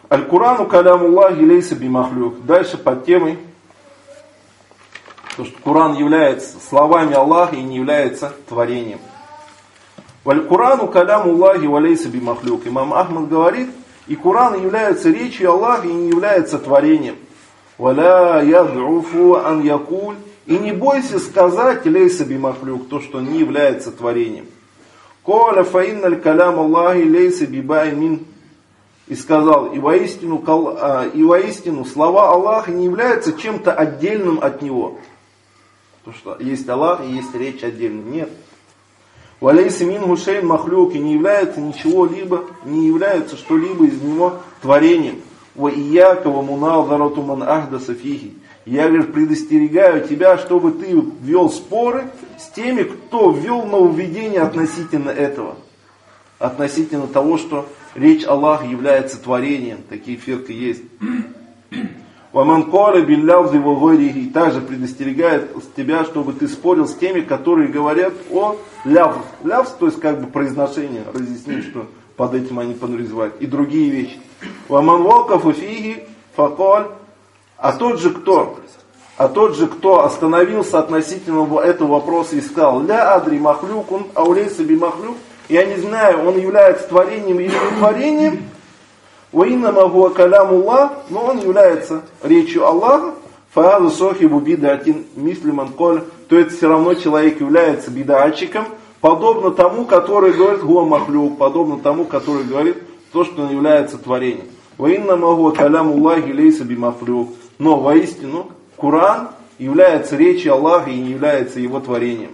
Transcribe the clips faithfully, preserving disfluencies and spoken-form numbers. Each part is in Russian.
Аль-Курану калямуллахи лейса бимахлюк. Дальше под темой, то, что Коран является словами Аллаха и не является творением. Аль-Курану калямуллахи ва лейса бимахлюк. Имам Ахмад говорит, и Коран является речью Аллаха и не является творением. Валя яд'уфу ан якуль. И не бойся сказать лейса бимахлюк, то, что не является творением. Коля фаинналь калям Аллахи лейса бибаймин. И сказал, и воистину, и воистину слова Аллаха не являются чем-то отдельным от Него. Потому что есть Аллах и есть речь отдельная. Нет. Валейса мин гушейн махлюк. И не является ничего-либо, не является что-либо из него творением. Ва ияка ва муназарату ман ахдаса фихи. Я, говорит, предостерегаю тебя, чтобы ты вел споры с теми, кто ввел нововведение относительно этого. Относительно того, что речь Аллаха является творением. Такие фирки есть. «Ваман коля биллявзи вагойрихи». И также предостерегает тебя, чтобы ты спорил с теми, которые говорят о лявз. Лявз, то есть как бы произношение. Разъясним, что под этим они подразумевают. И другие вещи. «Ваман волкафу фиги факоль». А тот же кто? А тот же, кто остановился относительно этого вопроса и сказал: «Ля адри махлюкун, аулейса би махлюк». Я не знаю, он является творением или не творением. «Ваиннама хуа калямуллах», но он является речью Аллаха. «Фаазу сохибу бидатин мислиман коль». То это все равно человек является бидатчиком, подобно тому, который говорит «хуа махлюк», подобно тому, который говорит то, что он является творением. «Ваиннама хуа калямуллахи лейса би махлюк». Но воистину Коран является речью Аллаха и не является его творением.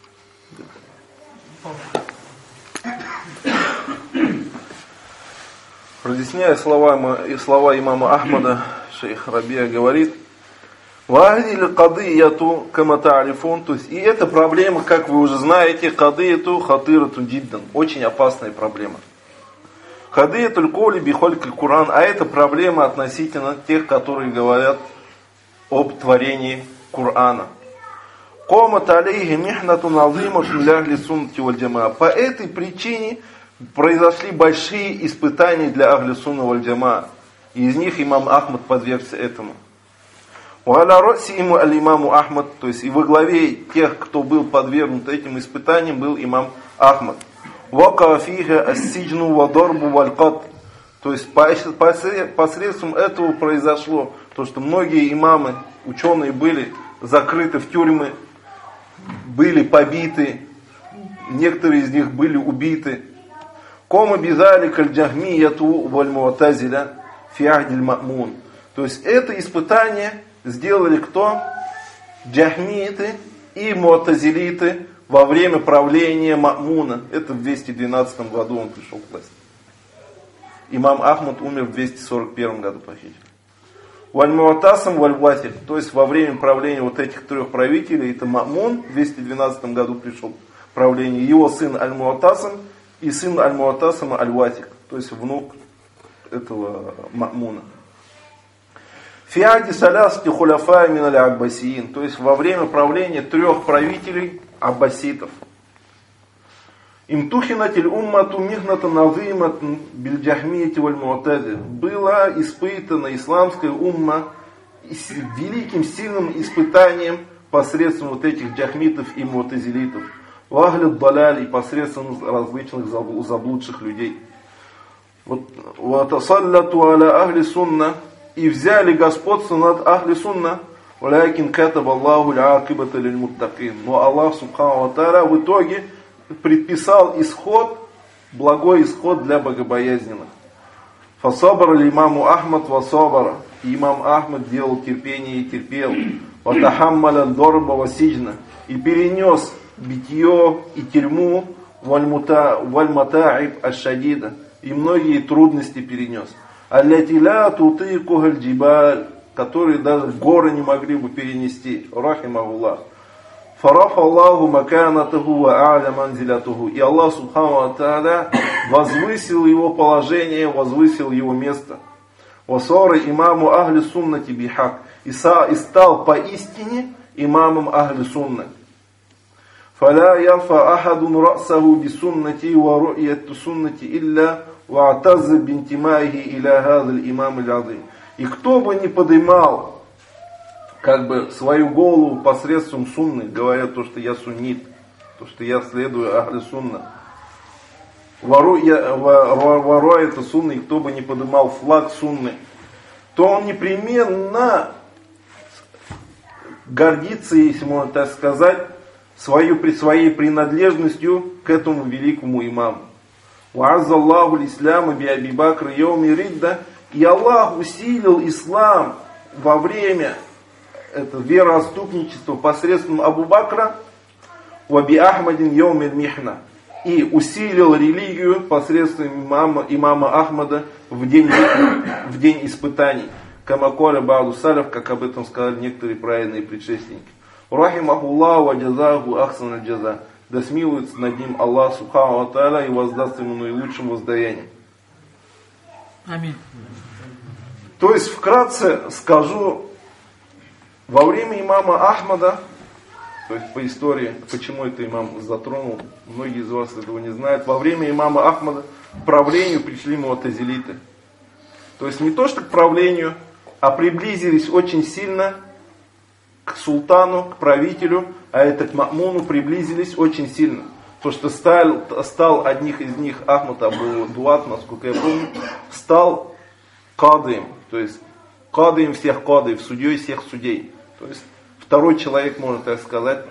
Разъясняя слова, слова имама Ахмада, шейх Рабия говорит: «Ва'адили кадыяту кама та'рифун». То есть, и эта проблема, как вы уже знаете, кадыяту хатырату джиддан. Очень опасная проблема. Кадыятуль коли бихолькаль Куран. А это проблема относительно тех, которые говорят об творении Корана. Комат алейхи михнатун азиматун ляхли суннати валь джамаа. По этой причине произошли большие испытания для ахли сунна валь джамаа. И из них имам Ахмад подвергся этому. Уаля роси ему аль-имаму Ахмад. То есть и во главе тех, кто был подвергнут этим испытаниям, был имам Ахмад. Вака фиха ассиджну вадорбу валькат. То есть посредством этого произошло то, что многие имамы, ученые были закрыты в тюрьмы, были побиты, некоторые из них были убиты. Кома бизали каль-джахмияту валь-муатазиля фи ахдиль ма'мун. То есть это испытание сделали кто? Джахмииты и муатазилиты во время правления Ма'муна. Это в двести двенадцатом году он пришел к власти. Имам Ахмад умер в двести сорок первом году по хиджре. Валь-Муатасам валь-Ватиль. То есть во время правления вот этих трех правителей, это Ма'мун в двести двенадцатом году пришел к правлению. Его сын Аль-Муатасам и сын Аль-Муатасама Аль-Ватик. То есть внук этого Ма'муна. Фиади салясти хуляфа мин аль-Аббасиин. То есть во время правления трех правителей аббаситов. Имтухинатиль уммату михната назимат бильджахмияти валь-муатази. Была испытана исламская умма великим сильным испытанием посредством вот этих джахмитов и муатазилитов. Вахлят даляли, посредством различных заблудших людей. Вот асаллату аля ахли сунна. И взяли господство над ахли сунна. Валякин катаб Аллаху ля-акибата лиль-муттакин. Но Аллах субхану ва тааля в итоге предписал исход, благой исход для богобоязненных. Фасабара имаму Ахмад васабара. Имам Ахмад делал терпение и терпел. Ватахаммаля дорба васиджна. И перенес битье и тюрьму валь-матаиб аш-шадида. И многие трудности перенес. Аллятиля тутыкухаль джибаль, которые даже горы не могли бы перенести. Рахимахуллах. Фараф Аллаху маканатаху ва а'ля манзилятуху. И Аллах субхану ва тааля возвысил его положение, возвысил его место. Васара имаму ахли суннати бихак. И стал поистине имамом ахли сунна. Фаля ярфа ахадун расаху би суннати ва ру'яту суннати илля وَاعْتَزَّ بِانْتِمَائِهِ إِلَى هَذَا الْإِمَامِ الْعَظِيمِ. И кто бы не поднимал как бы свою голову посредством сунны, говоря то, что я суннит, то, что я следую ахли сунна, воруя это сунны, и кто бы не поднимал флаг сунны, то он непременно гордится, если можно так сказать, свою, своей принадлежностью к этому великому имаму. وَعَزَّ اللَّهُ الْإِسْلَامَ بِأَبِي بَكْرِ يَوْمِ رِدَّةِ. И Аллах усилил ислам во время это вероотступничества посредством Абу Бакра, وَبِي أَحْمَدٍ يَوْمِ الْمِحْنَةِ. И усилил религию посредством имама, имама Ахмада в день, в день испытаний. Камаколя Бауду Салев, как об этом сказали некоторые праведные предшественники. Рахимахуллаху ва джазаху ахсан аль-джаза. Да смилуется над ним Аллах Субхану ва Тааля и воздаст ему наилучшим воздаянием. Аминь. То есть вкратце скажу, во время имама Ахмада, то есть по истории, почему это имам затронул, многие из вас этого не знают, во время имама Ахмада к правлению пришли муатазилиты. То есть не то что к правлению, а приблизились очень сильно к султану, к правителю, а это к Ма'муну приблизились очень сильно. То, что стал, стал одних из них, Ахмад Абу Дуат, насколько я помню, стал кадыем, то есть кадыем всех кадыев, судьей всех судей. То есть второй человек, можно так сказать,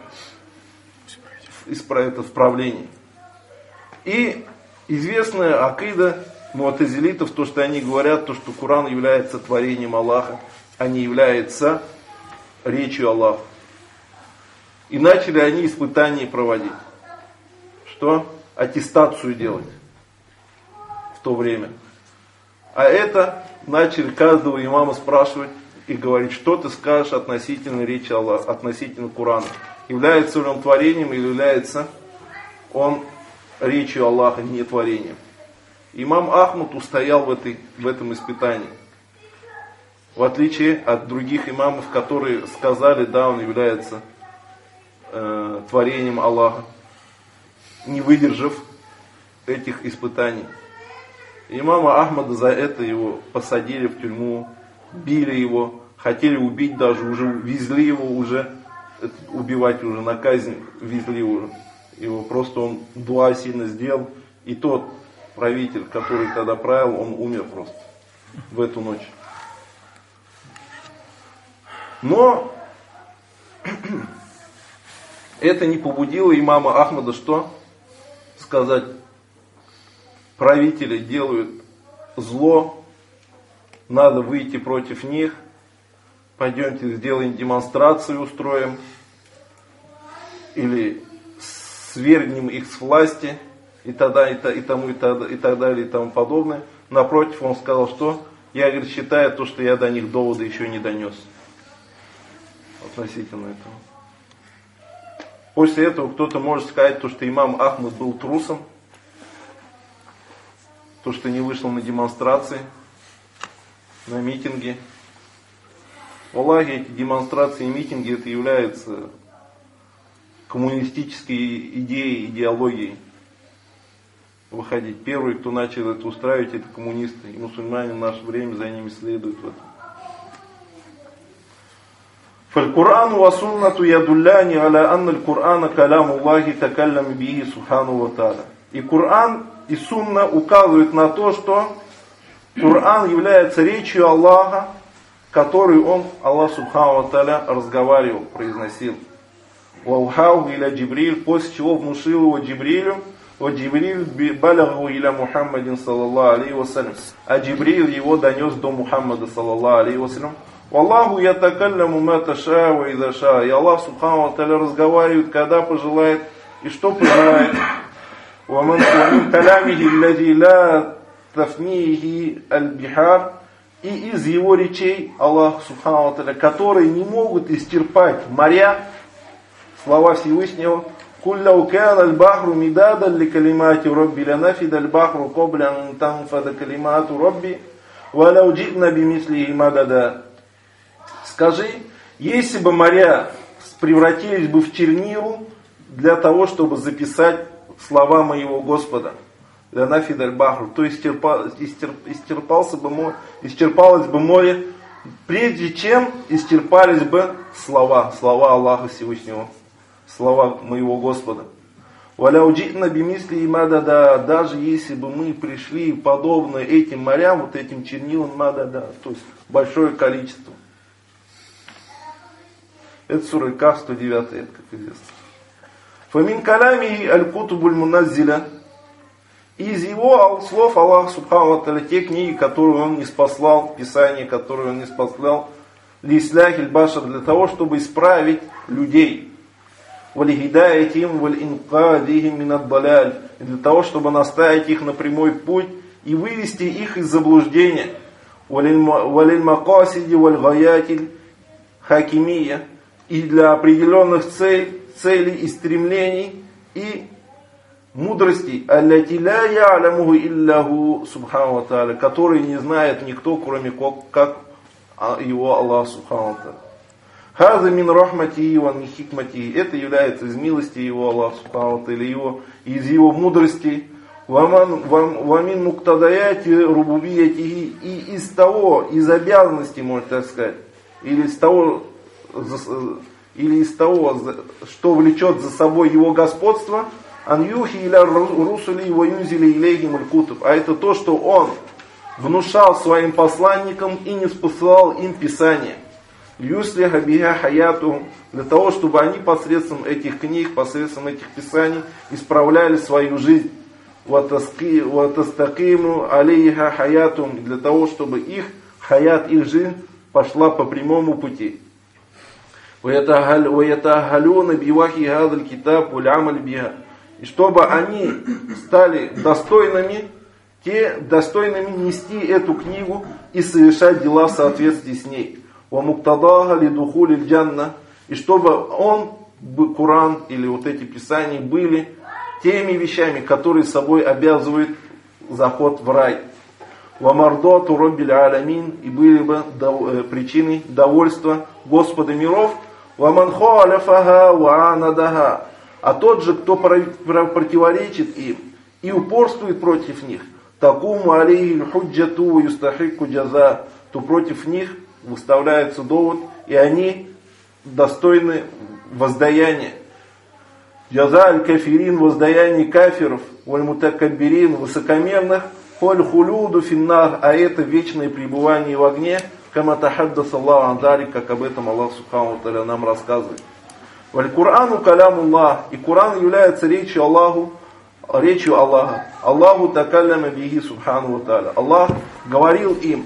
это в правлении. И известная акида муатазилитов, то, что они говорят, то, что Коран является творением Аллаха, а не является речью Аллаха. И начали они испытания проводить. Что? Аттестацию делать в то время. А это начали каждого имама спрашивать и говорить, что ты скажешь относительно речи Аллаха, относительно Корана. Является ли он творением или является он речью Аллаха, не творением. Имам Ахмад устоял в, этой, в этом испытании. В отличие от других имамов, которые сказали, да, он является э, творением Аллаха, не выдержав этих испытаний. Имама Ахмада за это его посадили в тюрьму, били его, хотели убить даже, уже везли его уже, убивать уже на казнь, везли уже. Его просто он дуа сильно сделал, и тот правитель, который тогда правил, он умер просто в эту ночь. Но это не побудило имама Ахмада что? Сказать, правители делают зло, надо выйти против них, пойдемте сделаем демонстрацию, устроим, или свергнем их с власти, и тогда, и, та, и тому, и, тогда, и так далее, и тому подобное. Напротив, он сказал, что я, говорит, считаю то, что я до них доводы еще не донес. Относительно этого. После этого кто-то может сказать, то, что имам Ахмад был трусом, то, что не вышел на демонстрации, на митинги. Аллахе, эти демонстрации и митинги, это является коммунистической идеей, идеологией. Выходить. Первый, кто начал это устраивать, это коммунисты. И мусульмане в наше время за ними следуют в этом. فالقرآن والسنة يدلان على أن القرآن كلام الله تكلم به سبحانه وتعالى. И Коран и Сунна указывают на то, что Коран является речью Аллаха, которую он, Аллах Субхану ва Тааля, разговаривал, произносил. Ваухау иля Джибриль, после чего внушил его Джибрилю, вот Джибриль балягу иля Мухаммадин саллаллаху алейхи вассалям, а Джибриль его донес до Мухаммада саллаллаху алейхи вассалям. Аллаху ятакалляму ма таша ва иза ша. И Аллах Субхану ва Тааля разговаривает, когда пожелает и что пожелает. Ва мин калямихи аллази ла тафнихи аль-бихар. И из его речей Аллах Субхану ва Тааля, которые не могут исчерпать моря, слова Всевышнего. Куль лау кана аль-бахру мидадан ли калимати Рабби ланафида аль-бахру кабля ан танфада калимату Рабби ва лау джитна бимислихи мадада. Скажи, если бы моря превратились бы в чернилу для того, чтобы записать слова моего Господа, ланафид аль-бахру, то есть исчерпа, исчерп, исчерпался бы море, исчерпалось бы море, прежде чем исчерпались бы слова, слова Аллаха Всевышнего, слова моего Господа. Валяуджитна бимисли и мадада, даже если бы мы пришли подобно этим морям, вот этим чернилам мадада, то есть большое количество. Это сура Каф, сто девятый, это как известно. Фамин калями аль-кутубуль муназзиля, из его слов Аллах Субхану ва Тааля, те книги, которые он не спаслал, писания, которые он не спаслал, лисляхиль башар, для того, чтобы исправить людей. Валихидаятим валинкадихим минаддаляль, для того, чтобы наставить их на прямой путь и вывести их из заблуждения. Валильмакасиди вальгаятиль хакимия, и для определенных целей, целей и стремлений и мудрости, аллати ля я'ламуху илляху субхану ва тааля, которые не знает никто, кроме как его Аллах Субхану ва Тааля. Хаза мин рахмати ва мин хикмати, это является из милости его Аллах Субхану ва Тааля, его, из его мудрости, ва мин муктадаяти рубубияти, и из того, из обязанностей, можно так сказать, или из того, или из того, что влечет за собой его господство, ан юхи иля русули ва юнзили илейхим аль-кутуб, а это то, что он внушал своим посланникам и не спосылал им писание. Юслиха биха хаяту, для того, чтобы они посредством этих книг, посредством этих писаний исправляли свою жизнь. Ватастакиму алейха хаяту, для того, чтобы их хаят, их жизнь пошла по прямому пути. Ваятахалюна бивахи гадаль китаб улямаль биха, и чтобы они стали достойными, те достойными нести эту книгу и совершать дела в соответствии с ней. وَمُقْتَضَاهَ لِدُخُولِ الْجَنَّةِ, и чтобы он, Коран или вот эти писания были теми вещами, которые собой обязывают заход в рай. وَمَرْضَاتُ رَبِّ الْعَالَمِينَ, и были бы причиной довольства Господа миров. وَمَنْ خَالَفَهَا وَعَانَدَهَا, а тот же, кто противоречит им и упорствует против них, такуму алейхи худжату ва юстахикку джаза, то против них выставляется довод, и они достойны воздаяния. Джаза аль-кафирин, воздаяние кафиров, валь-мутакаббирин, высокомерных, холь хулюду финнар, а это вечное пребывание в огне, кама тахаддас Аллаху андари, как об этом Аллах Субхану ва Тааля нам рассказывает. Валь-Курану калямуллах, и Куран является речью Аллаху, речью Аллаха. Аллаху такалляма бихи Субхану ва Тааля. Аллах говорил им.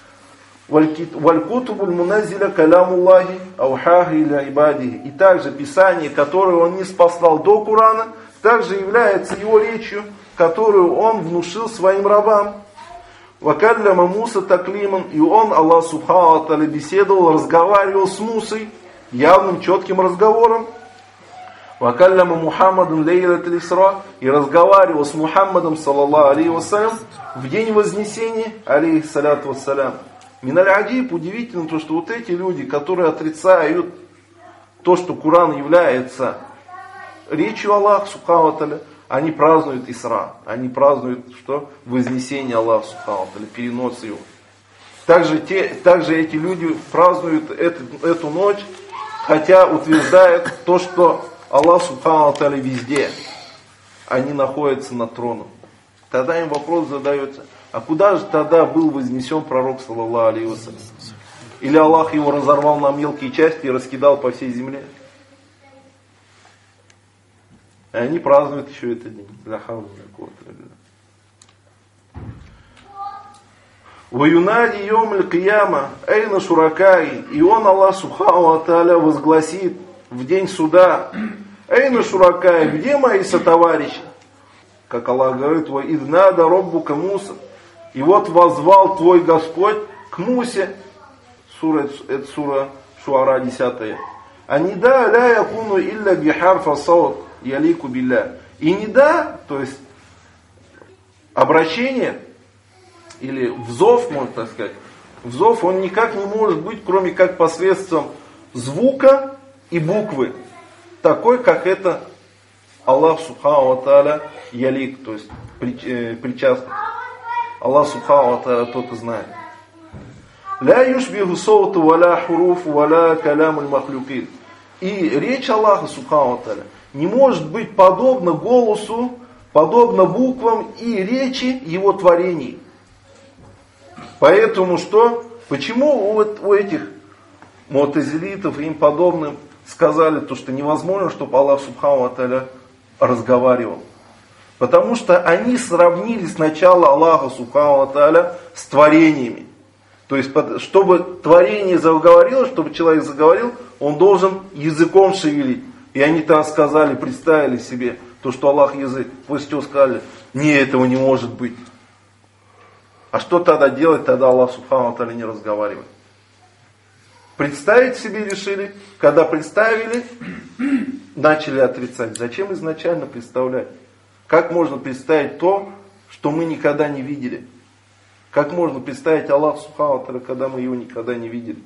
Валь-кутубуль муназзиля калямуллахи аухахи иля ибадихи. И также Писание, которое он не спаслал до Курана, также является его речью, которую он внушил своим рабам. Вакалляма Муса таклиман, и он, Аллах Субхану ва Тааля, беседовал, разговаривал с Мусой явным, четким разговором. Вакалляма Мухаммадан лейлат аль-Исра, и разговаривал с Мухаммадом, саллаллаху алейхи вассалям, в день Вознесения, алейхиссаляту вассалям. Миналь аджиб, удивительно то, что вот эти люди, которые отрицают то, что Коран является речью Аллаха Субхану ва Тааля, они празднуют Исра, они празднуют что? Вознесение Аллаха Субхану ва Тааля, перенос его. Также, те, также эти люди празднуют эту, эту ночь, хотя утверждают то, что Аллах Субхану ва Тааля везде, они находятся на троне. Тогда им вопрос задается, а куда же тогда был вознесен пророк, саллаллаху алейхи вассалям? Или Аллах его разорвал на мелкие части и раскидал по всей земле? И они празднуют еще этот день. Ваюнади йом аль-кияма эйна шуракаи, и он, Аллах Субхану ва Тааля, возгласит в день суда: эйна шуракаи, где мои сотоварищи? Как Аллах говорит: ва иднада роббука Муса, и вот возвал твой Господь к Мусе. Сура, это сура Шуара десятая. А не да ля якуну илля бихарфа саут ялику билля. И не да, то есть обращение или взов, можно так сказать, взов, он никак не может быть, кроме как посредством звука и буквы, такой, как это Аллах Субхану ва Тааля ялик, то есть причастен. Аллах Субхану ва Тааля тот и знает. Ля юшбиху соуту валя хуруфу валя калямуль махлюкин. И речь Аллаха Субхану ва Тааля не может быть подобна голосу, подобна буквам и речи его творений. Поэтому что? Почему у, у этих му'тазилитов и им подобным сказали то, что невозможно, чтобы Аллах Субхану ва Тааля разговаривал? Потому что они сравнили сначала Аллаха Субхану ва Тааля с творениями. То есть, чтобы творение заговорило, чтобы человек заговорил, он должен языком шевелить. И они там сказали, представили себе то, что Аллах язык. После чего сказали, не, этого не может быть. А что тогда делать? Тогда Аллах Субхану ва Тааля не разговаривает. Представить себе решили, когда представили, начали отрицать. Зачем изначально представлять? Как можно представить то, что мы никогда не видели? Как можно представить Аллах Субхану ва Тааля, когда мы его никогда не видели?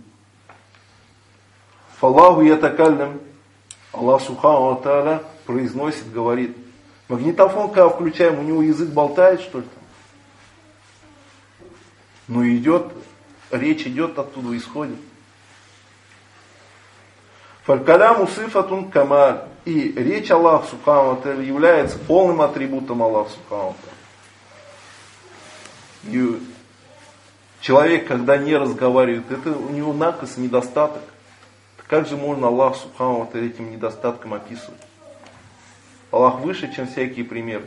Фаллаху ятакаллям. Аллах Субхану ва Тааля произносит, говорит. Магнитофон, когда включаем, у него язык болтает, что ли? Ну идет, речь идет оттуда, исходит. Фалькаляму сифатун камаль. И речь Аллаха Субхану ва Тааля является полным атрибутом Аллаха Субхану ва Тааля. И человек, когда не разговаривает, это у него накос, недостаток. Как же можно Аллах Субхану ва Тааля этим недостатком описывать? Аллах выше, чем всякие примеры.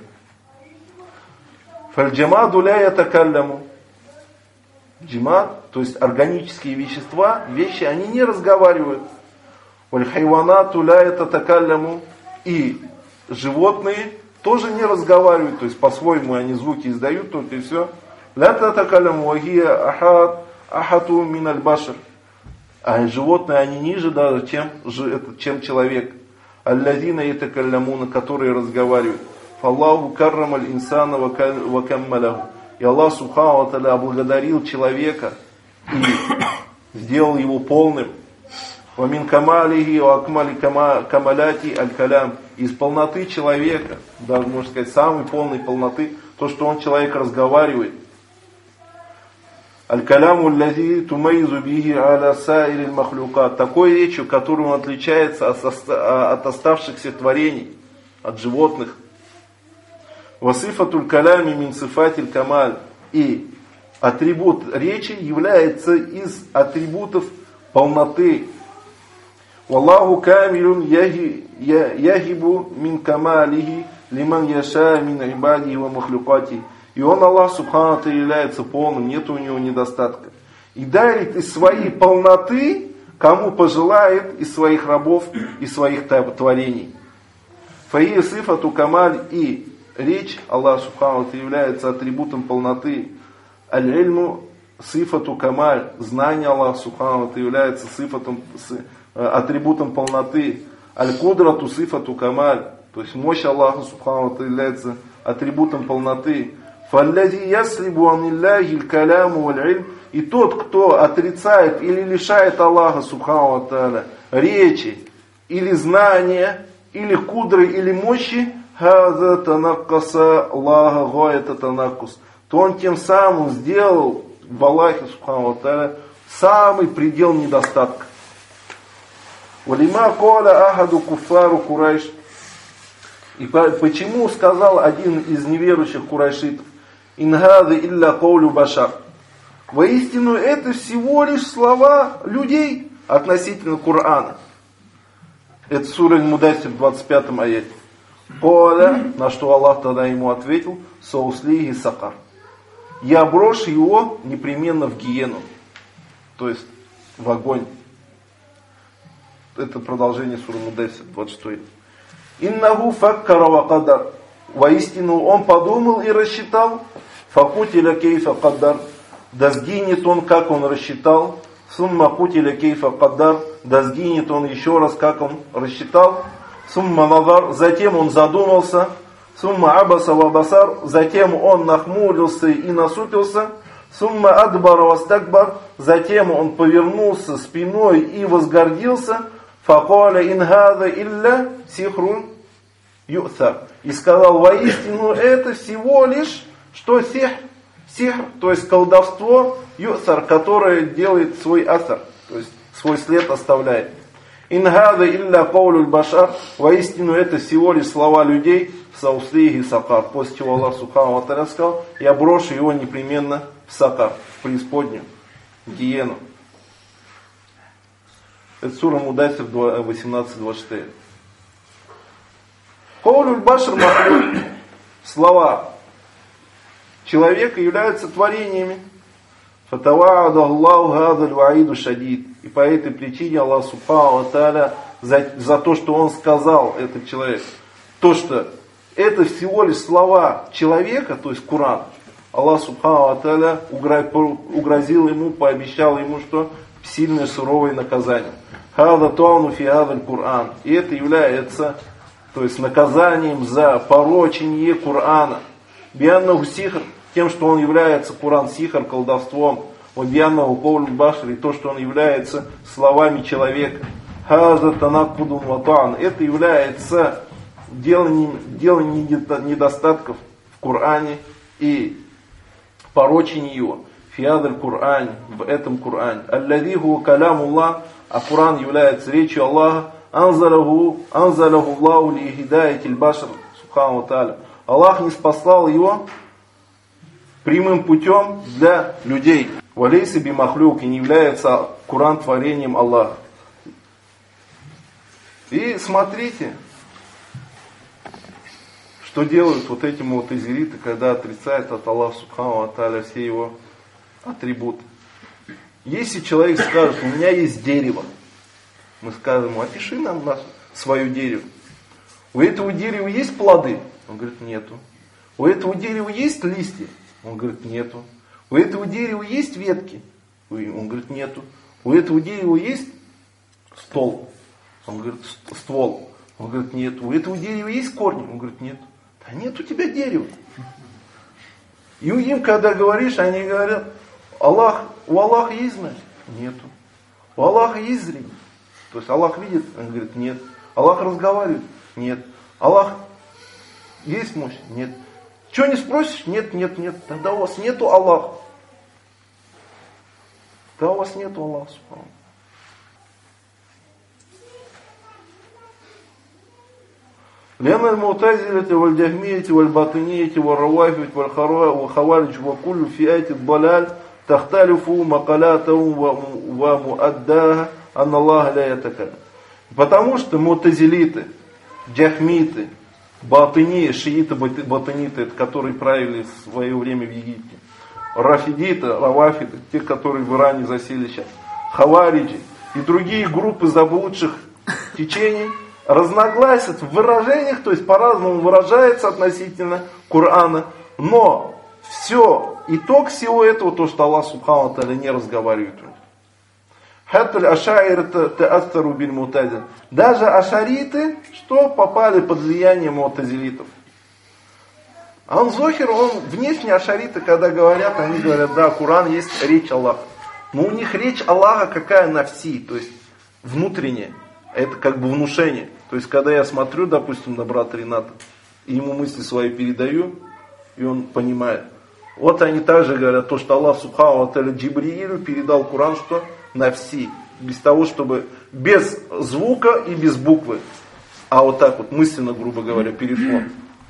Фальджамаду ля ятакалляму. Джимат, то есть органические вещества, вещи, они не разговаривают. Вальхайванату ля ятакалляму. И животные тоже не разговаривают, то есть по-своему они звуки издают, только и все. Ля ятакалляму вахия ахат ахату миналь башар. А животные, они ниже даже, чем, чем человек. Аллазина ятакаллямуна, которые разговаривают. Фаллаху каррамаль инсана ва каммаляху. И Аллах Субхану ва Тааля облагодарил человека и сделал его полным. Вамин камалихи ва акмали камаляти аль-калям. Из полноты человека, даже можно сказать, самой полной полноты, то, что он, человек, разговаривает. Аль-каляму аллази тумайзу бихи аля саириль махлюкат. Такой речью, которой он отличается от оставшихся творений, от животных. Васифатуль калями мин сифатиль камаль. И атрибут речи является из атрибутов полноты. Валлаху камилюн ягибу мин камалихи лиман яша мин ибади ва махлюкати. И он, Аллах Субхану ва Тааля, является полным, нет у него недостатка. И дарит из своей полноты, кому пожелает, из своих рабов и своих творений. Фаия сифату камаль. И речь Аллаха Субхану ва Тааля является атрибутом полноты. Аль-Ильму сифату камаль. Знание Аллаха Субхану ва Тааля является сифатом, атрибутом полноты. Аль-Кудрату сифату камаль. То есть мощь Аллаха Субхану ва Тааля является атрибутом полноты. Фаллязи яслибу анилляхи аль-каляму валь-илм. И тот, кто отрицает или лишает Аллаха Субхану ва Тааля речи, или знания, или кудры, или мощи, хаза танаккаса Аллаха гаята танаккус, то он тем самым сделал в Аллахе Субхану ва Тааля самый предел недостатка. Валима коля ахаду куфару курайш. И почему сказал один из неверующих курайшитов: «Ингады илля каулю башар». Воистину это всего лишь слова людей относительно Корана. Это сура Аль-Муддассир в двадцать пятом аяте. Коля, на что Аллах тогда ему ответил: «Сауслихи сакар». Я брошу его непременно в гиену, то есть в огонь. Это продолжение суры Аль-Муддассир, двадцать шестой. Иннаху факкара ва кадар. Воистину он подумал и рассчитал. Факутиля кейфа кадар. Да сгинет он, как он рассчитал. Сумма кутиля кейфа кадар. Да сгинет он еще раз, как он рассчитал. Сумма назар. Затем он задумался. Сумма абаса ва басар. Затем он нахмурился и насупился. Сумма адбара ва стакбар. Затем он повернулся спиной и возгордился. Факаля ин хаза илля сихрун ю'сар. И сказал, воистину это всего лишь, что сих, сихр, то есть колдовство, ю'сар, которое делает свой асар, то есть свой след оставляет. Ин хада илля каулюль башар, воистину это всего лишь слова людей, сауслихи сакар. После чего Аллах Субхану ва Тааля сказал, я брошу его непременно в сакар, в преисподнюю, в гиену. Это сура Мудасир восемнадцать двадцать четыре. Каулюль башар махлюк, слова человека являются творениями. Фатава'ада Аллаху гадаль ваиду шадид. И по этой причине Аллах Субхану ва Тааля за, за то, что он сказал, этот человек, то, что это всего лишь слова человека, то есть Коран, Аллах Субхану ва Тааля угрозил ему, пообещал ему, что сильное суровое наказание. Хада туану фи хадаль Коран. И это является, то есть наказанием за порочение Корана. Бианнаху сихр, тем, что он является Коран сихр, колдовством. Бианнаху каулюль башар, и то, что он является словами человека. Хаза танаккудун ва та'ан. Это является деланием, деланием недостатков в Коране и порочение его. Фиадаль Коран, в этом Коране. Аллади хуа калямуллах, а Коран является речью Аллаха. Анзалаху, анзалаху Аллаху ли хидаяти башар, субхану ва тааля. Аллах не спаслал его прямым путем для людей. Валейса би махлюк, и не является Коран творением Аллаха. И смотрите, что делают вот эти му'тазилиты, когда отрицают от Аллаха Субхану ва Тааля все его атрибуты. Если человек скажет, у меня есть дерево, мы скажем, опиши нам наше, свое дерево. У этого дерева есть плоды? Он говорит, нету. У этого дерева есть листья? Он говорит, нету. У этого дерева есть ветки? Он говорит, нету. У этого дерева есть стол? Он говорит, ствол. Он говорит, нет. У этого дерева есть корни? Он говорит, нет. Да нет у тебя дерева. И им, когда говоришь, они говорят, Аллах, у Аллаха есть знание? Нету. У Аллаха есть зрение? То есть Аллах видит? Он говорит, нет. Аллах разговаривает? Нет. Аллах есть мощь? Нет. Что не спросишь? Нет, нет, нет. Тогда у вас нету Аллаха. Тогда у вас нету Аллаха. لأن المعتزلة والجهمية والباطنية والروافد والخوارج وكل فئات الضلال تختلف مقالاتهم ومؤداها أن الله لا يتكلم. Потому что му'тазилиты, джахмиты, батыни, шииты, батыниты, которые правили в свое время в Египте, рафидиты, равафиды, те, которые в Иране засели сейчас, хавариджи и другие группы заблудших течений, разногласят в выражениях, то есть по-разному выражается относительно Корана, но все, итог всего этого, то, что Аллах Субхану ва Тааля не разговаривает. Даже ашариты, что попали под влияние му'тазилитов. Ан-Зохир, он внешне ашариты, когда говорят, они говорят, да, Коран есть речь Аллаха. Но у них речь Аллаха какая нафси, то есть внутренняя. Это как бы внушение. То есть, когда я смотрю, допустим, на брата Рената, и ему мысли свои передаю, и он понимает. Вот они также говорят, то, что Аллах Субхану ва Тааля Джибриилю передал Коран, что нафси. Без того, чтобы без звука и без буквы. А вот так вот, мысленно, грубо говоря, перешло.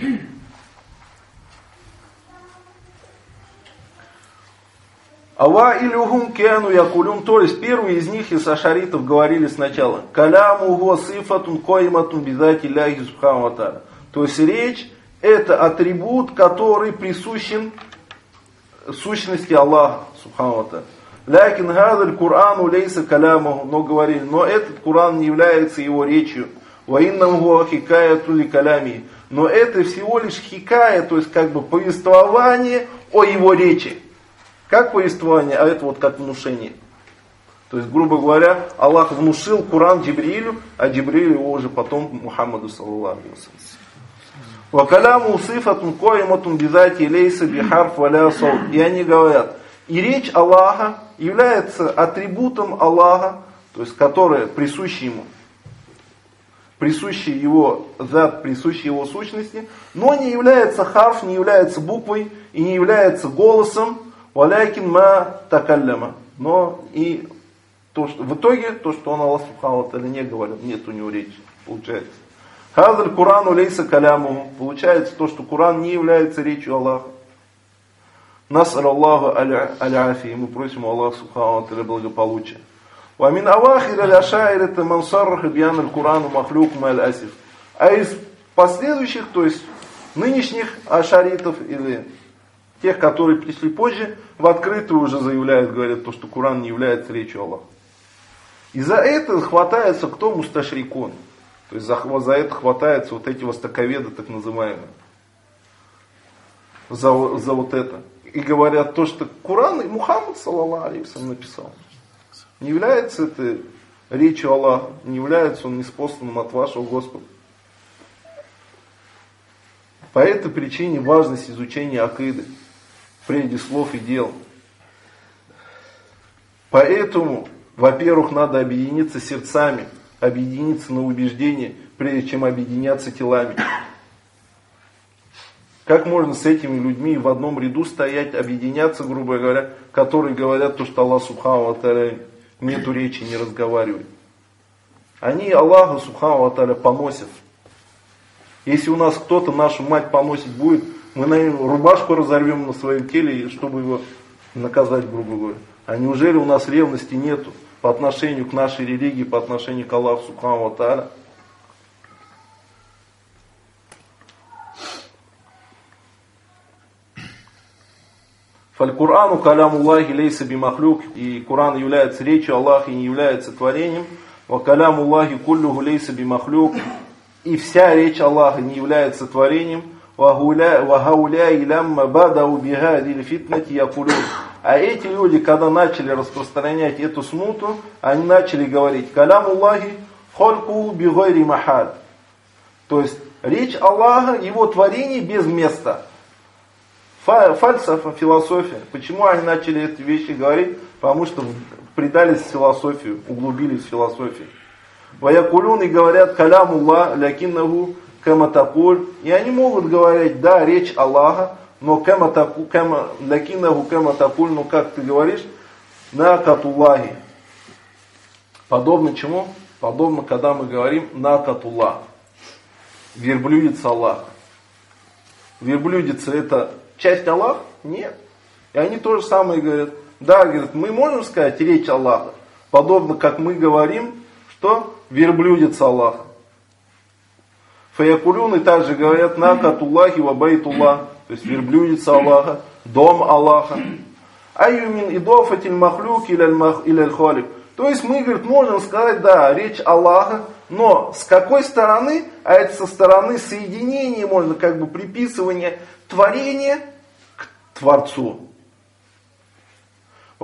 Ава илюхум кену якулюн, то есть первые из них, из ашаритов, говорили сначала, каляму го сифатун койматун бидати ляхи субхану ва тааля. То есть речь это атрибут, который присущен сущности Аллаха субхану ва тааля. Лякин гадаль Курану лейса калямаху, но говорили, но этот Куран не является его речью. Ва иннам го хикаяту ли калями. Но это всего лишь хикая, то есть как бы повествование о его речи. Как повествование, а это вот как внушение. То есть, грубо говоря, Аллах внушил Коран Джибриилю, а Джибрииль его уже потом Мухаммаду саллаллаху алейхи ва саллям. Ва каляму сифатун койматун бизати лейса бихарф валя саут. И они говорят, и речь Аллаха является атрибутом Аллаха, то есть, которая присуща ему. присущий его зат, присущий его сущности, но не является харф, не является буквой и не является голосом, валякин ма такалляма. Но и то, что, в итоге то, что он Аллах Субхану ва Тааля не говорил, нет у него речи, получается. Хазаль Курану лейса каляму. Получается то, что Куран не является речью Аллаха. Нас'аль Аллаху аль-афи. Мы просим Аллаха Субхану ва Тааля благополучия. Ва мин авахир аль-ашаир это мансаррах биян аль-Курану махлюк маль-асиф. А из последующих, то есть нынешних ашаритов или тех, которые пришли позже, в открытую уже заявляют, говорят, то, что Куран не является речью Аллаха. И за это хватается кто? Мусташрикун. То есть за, за это хватаются вот эти востоковеды, так называемые. За, за вот это. И говорят то, что Куран и Мухаммад, саллаллаху алейхи ва саллям, написал. Не является это речью Аллаха, не является он неспосланным от вашего Господа. По этой причине важность изучения акиды, прежде слов и дел. Поэтому, во-первых, надо объединиться сердцами, объединиться на убеждение, прежде чем объединяться телами. Как можно с этими людьми в одном ряду стоять, объединяться, грубо говоря, которые говорят то, что Аллах Субхану ва Тааля нету речи, не разговаривает. Они Аллаха Субхану ва Тааля поносят. Если у нас кто-то нашу мать поносить будет, мы, наверное, рубашку разорвем на своем теле, чтобы его наказать, грубо говоря. А неужели у нас ревности нету по отношению к нашей религии, по отношению к Аллаху Субхану ва Тааля? Фаль-Курану калямуллахи лейса бимахлюк. И Куран является речью Аллаха и не является творением. Ва калямуллахи куллюху лейса бимахлюк. И вся речь Аллаха не является творением. Ва гауляи лямма бадау бихадиль фитнати якулюн. А эти люди, когда начали распространять эту смуту, они начали говорить: калямуллахи хольку бигойри махад. То есть речь Аллаха, его творение без места. Фальсафа, философия. Почему они начали эти вещи говорить? Потому что предались в философию, углубились в философию. Ваякулюн и говорят калямуллах лякиннаху кэматакуль. И они могут говорить, да, речь Аллаха, но лякиннаху кэматакуль, ну как ты говоришь, накатуллахи. Подобно чему? Подобно, когда мы говорим накатуллах. Верблюдица Аллаха. Верблюдица это часть Аллаха? Нет. И они то же самое говорят. Да, говорят, мы можем сказать речь Аллаха, подобно как мы говорим, что верблюдица Аллаха. Фаякулюн и также говорят накатуллахи ва байтуллах, то есть верблюдица Аллаха, дом Аллаха. Айюмин идофатиль махлюк иляль халик. То есть мы, говорит, можем сказать, да, речь Аллаха, но с какой стороны? А это со стороны соединения, можно как бы приписывания творения к Творцу. И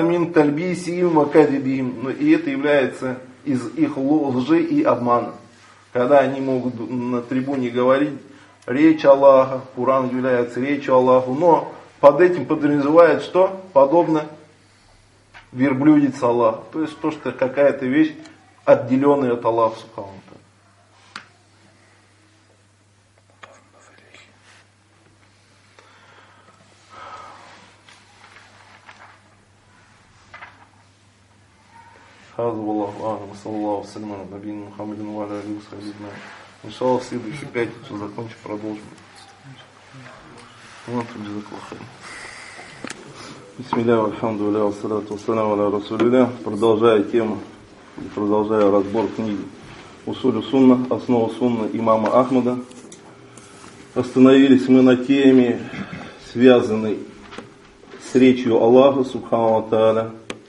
это является из их лжи и обмана. Когда они могут на трибуне говорить речь Аллаха, Куран является речью Аллаху, но под этим подразумевает что? Подобно верблюдица Аллаха. То есть то, что какая-то вещь отделенная от Аллаха Субхану ва Тааля. Хазу Аллаху Ахмад, саллаллаху саляму на набийну Мухаммаду ва аля алихи ва сахбихи аджмаин. Иншаллах, в следующую пятницу закончим, продолжим. Вот, джазакаллаху. Бисмилля, альхамдулилля, вассалату вассаляму аля расулилля. Продолжая тему, продолжая разбор книги Усулю Сунна, основа Сунна имама Ахмада. Остановились мы на теме, связанной с речью Аллаха Субхану ва Тааля.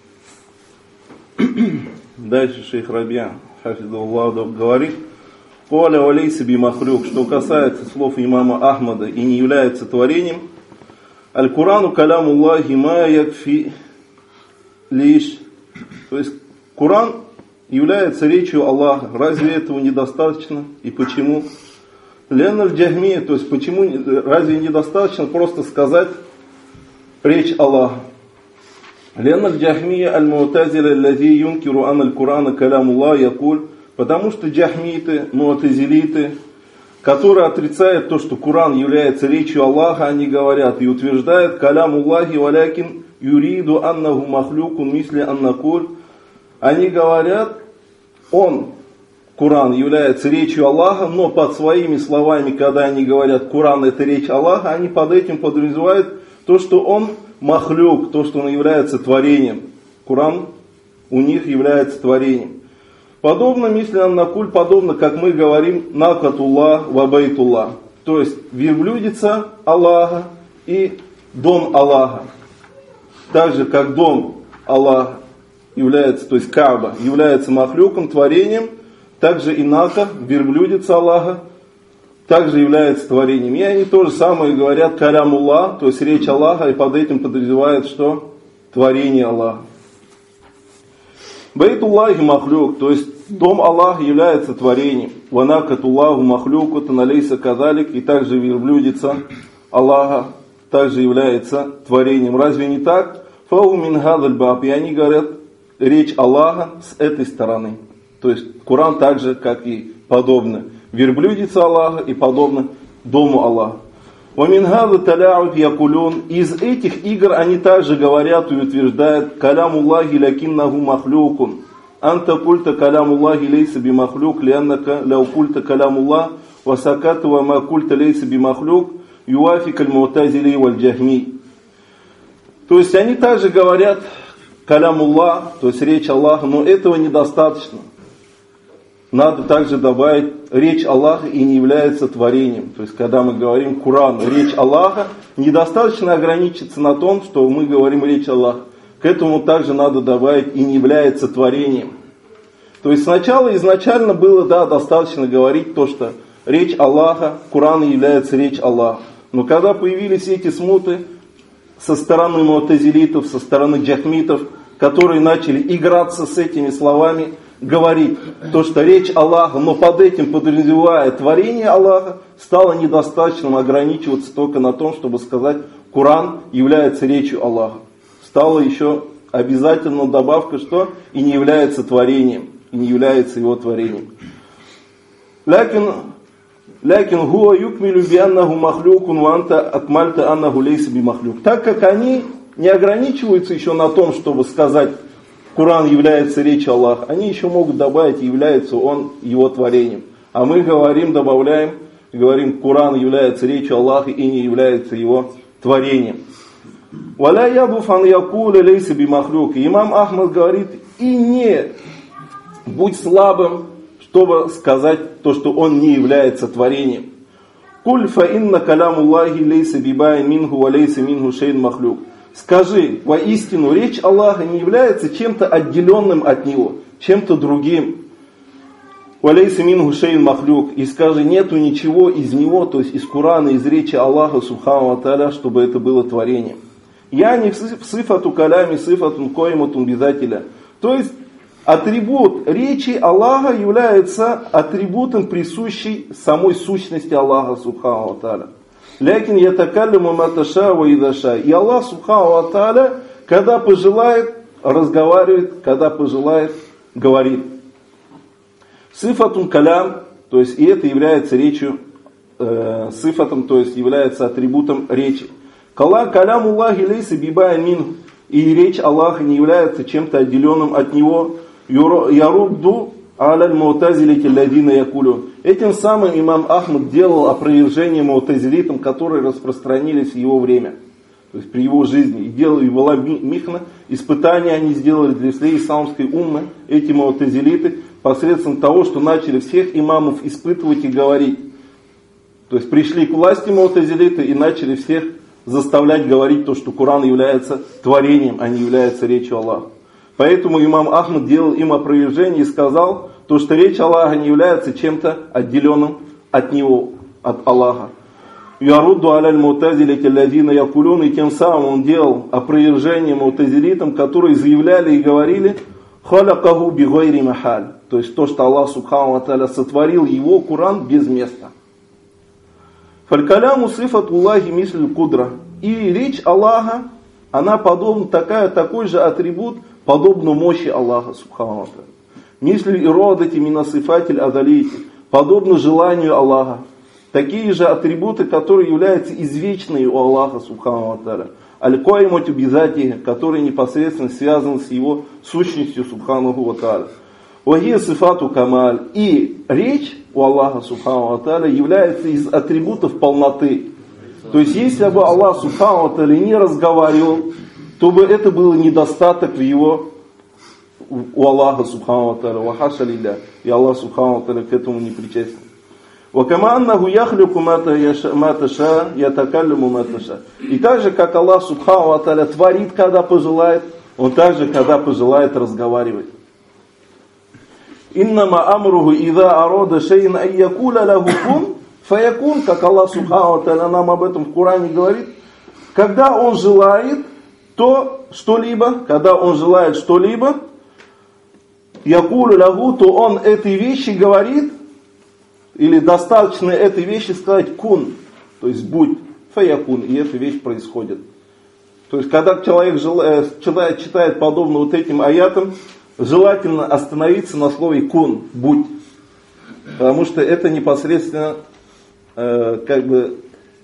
Дальше шейх Рабия, хафизаллаху, говорит: «Коля валейса бимахлюк», что касается слов имама Ахмада и не является творением, «Аль-Курану калямуллахи ма якфи лиш». То есть Куран является речью Аллаха. Разве этого недостаточно? И почему? Леналь джахмия, то есть почему, разве недостаточно просто сказать речь Аллаха? لأن الجهمية المعتزلة الذي ينكر أن القرآن كلام الله يقول Потому что джахмиты, муатазилиты, которые отрицают то, что Коран является речью Аллаха, они говорят и утверждают «Калям Аллахи валякин юриду аннаху махлюкун мисли аннакуль». Они говорят, он, Коран, является речью Аллаха, но под своими словами, когда они говорят Коран это речь Аллаха, они под этим подразумевают то, что он махлюк, то, что он является творением. Коран у них является творением. Подобно, мисли аннакуль, подобно, как мы говорим, накатуллах ва байтуллах. То есть, верблюдица Аллаха и дом Аллаха. Так же, как дом Аллаха является, то есть Кааба, является махлюком, творением, также и нака, верблюдица Аллаха, также является творением. И они то же самое говорят калямуллах, то есть речь Аллаха, и под этим подразумевают, что творение Аллаха. Байтуллахи махлюк, то есть дом Аллаха является творением. Ванакатуллаху махлюку таналейса казалик, и также верблюдица Аллаха также является творением. Разве не так? Фау мин хадаль баб, и они говорят речь Аллаха с этой стороны. То есть Коран так же, как и подобно верблюдица Аллаха и подобно дому Аллаха. وَمِنْ هَذَا تَلَاعُبْ يَقُولُونَ. Из этих игр они также говорят и утверждают «Калям Аллахи лакиннаху махлюкун». «Анта культа калям Аллахи лейса би махлюк, лианнака ляу культа калям Аллах, васакату ва ма культа лейса би махлюк, юафик аль-мутазили валь-джахми». То есть они также говорят «Калям Аллах», то есть речь Аллаха, но этого недостаточно. Надо также добавить речь Аллаха и не является творением. То есть, когда мы говорим Коран, речь Аллаха, недостаточно ограничиться на том, что мы говорим речь Аллаха. К этому также надо добавить и не является творением. То есть, сначала изначально было, да, достаточно говорить то, что речь Аллаха, Коран является речь Аллаха. Но когда появились эти смуты со стороны муатазилитов, со стороны джахмитов, которые начали играться с этими словами, говорить то, что речь Аллаха, но под этим подразумевая творение Аллаха, стало недостаточным ограничиваться только на том, чтобы сказать, Коран является речью Аллаха. Стала еще обязательно добавка, что и не является творением, и не является его творением. Лякин лякин хуа юкмилю би аннаху махлюкун ва анта акмальта аннаху лейса би махлюк. Так как они не ограничиваются еще на том, чтобы сказать, Коран является речью Аллаха, они еще могут добавить, является он его творением. А мы говорим, добавляем, говорим, Коран является речью Аллаха и не является его творением. Валя ябу фан якуля лейса би махлюк. Имам Ахмад говорит, и не будь слабым, чтобы сказать то, что он не является творением. Куль фа инна калямуллахи лейса бибай минху ва лейса минху шейн махлюк. Скажи, воистину, речь Аллаха не является чем-то отделенным от Него, чем-то другим. «Валейса минху шейн махлюк». И скажи, нету ничего из Него, то есть из Корана, из речи Аллаха, субхану ва тааля, чтобы это было творением. «Я не в сифату калями, сифатун койматун бизателя». То есть атрибут речи Аллаха является атрибутом, присущей самой сущности Аллаха, субхану ва тааля. Лякин ятакалляму маташа ва идаша. И Аллах субхану ва тааля, когда пожелает, разговаривает, когда пожелает, говорит. Сифатун калям, то есть и это является речью, э, сифатом, то есть является атрибутом речи. Кала калям Аллахи лейса бибай мин. И речь Аллаха не является чем-то отделенным от него. Ярудду аляль муатазилити ладина якулю. Этим самым имам Ахмад делал опровержение муатазилитам, которые распространились в его время, то есть при его жизни. И делал, и была михна, испытания они сделали для всей исламской уммы, эти муатазилиты, посредством того, что начали всех имамов испытывать и говорить. То есть пришли к власти муатазилиты и начали всех заставлять говорить то, что Коран является творением, а не является речью Аллаха. Поэтому имам Ахмад делал им опровержение и сказал, то, что речь Аллаха не является чем-то отделенным от него, от Аллаха. Ярудду аляль мутазилити ладина якулюн. И тем самым он делал опровержение мутазилитам, которые заявляли и говорили халякаху бигайри махаль. То есть то, что Аллах субхану ва тааля сотворил его Коран без места. Фалькаляму сифатуллахи мислю кудра. И речь Аллаха, она подобна, такая, такой же атрибут, подобно мощи Аллаха субхану ва тааля. мисли иродати минасифатель адалити, подобно желанию Аллаха. Такие же атрибуты, которые являются извечными у Аллаха Субхану ва Тааля. Аль-Коиматю бизати, которые непосредственно связаны с его сущностью Субхану ва Тааля. Вахия сифату камаль. И речь у Аллаха Субхану ва Тааля является из атрибутов полноты. То есть, если бы Аллах Субхану ва Тааля не разговаривал, то бы это был недостаток в его, у Аллаха Субхану ва Тааля. Вахаша лилля. И Аллах Субхану ва Тааля к этому не причастен. وَكَمَا أَنَّهُ يَخْلُقُ مَا تَشَاءُ يَتَكَلَّمُ مَا تَشَاءُ. И так же, как Аллах Субхану ва Тааля творит, когда пожелает, Он также, когда пожелает, разговаривает. «Иннама амруху иза арода шейн ан якуля лаху кун фаякун», как Аллах Субхану ва Тааля нам об этом в Коране говорит, когда Он желает то что-либо, когда Он желает что-либо, якулю лаху, то Он этой вещи говорит, или достаточно этой вещи сказать кун, то есть будь, фаякун, и эта вещь происходит. То есть, когда человек читает, читает подобно вот этим аятам, желательно остановиться на слове кун, будь. Потому что это непосредственно, э, как бы,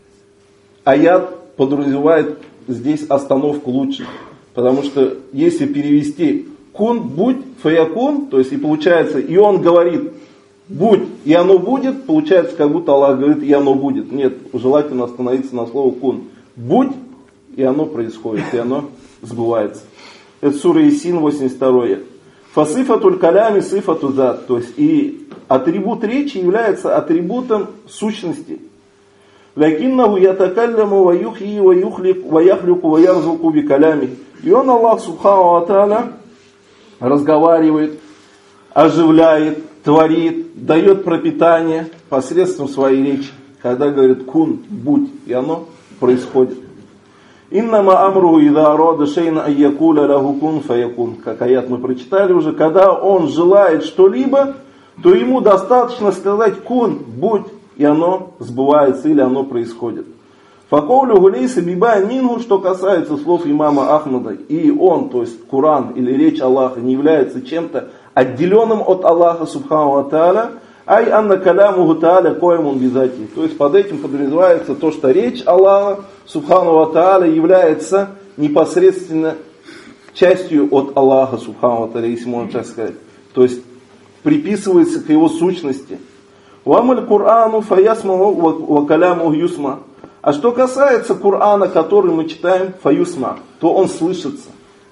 аят подразумевает здесь остановку лучше. Потому что, если перевести кун, будь, фаякун, то есть, и получается, и он говорит, будь, и оно будет, получается, как будто Аллах говорит, и оно будет. Нет, желательно остановиться на слово кун. Будь, и оно происходит, и оно сбывается. Это сура Ясин, восемьдесят второй. Фасифатуль калями сифату зат. То есть, и атрибут речи является атрибутом сущности. Лякиннаху ятакалляму ва юхьи ва юхлик ва яхлюку ва ярзуку би калями. И он, Аллах Субхану ва Тааля, разговаривает, оживляет, творит, дает пропитание посредством своей речи. Когда говорит кун, будь, и оно происходит. Иннама амру ида арода шейна айякуля лаху кун фаякун. Как аят мы прочитали уже. Когда он желает что-либо, то ему достаточно сказать кун, будь, и оно сбывается или оно происходит. Факоулю гулейса бибай мингу, что касается слов имама Ахмада, и он, то есть Коран или речь Аллаха, не является чем-то отделенным от Аллаха Субхану ва Тааля, ай анна калямуху Тааля коимун бизати. То есть под этим подразумевается то, что речь Аллаха Субхану ва Тааля является непосредственно частью от Аллаха Субхану ва Тааля, если можно так сказать. То есть приписывается к его сущности. Вамаль Курану фаясмаху ва калямуху юсма. А что касается Корана, который мы читаем, фаюсма, то он слышится.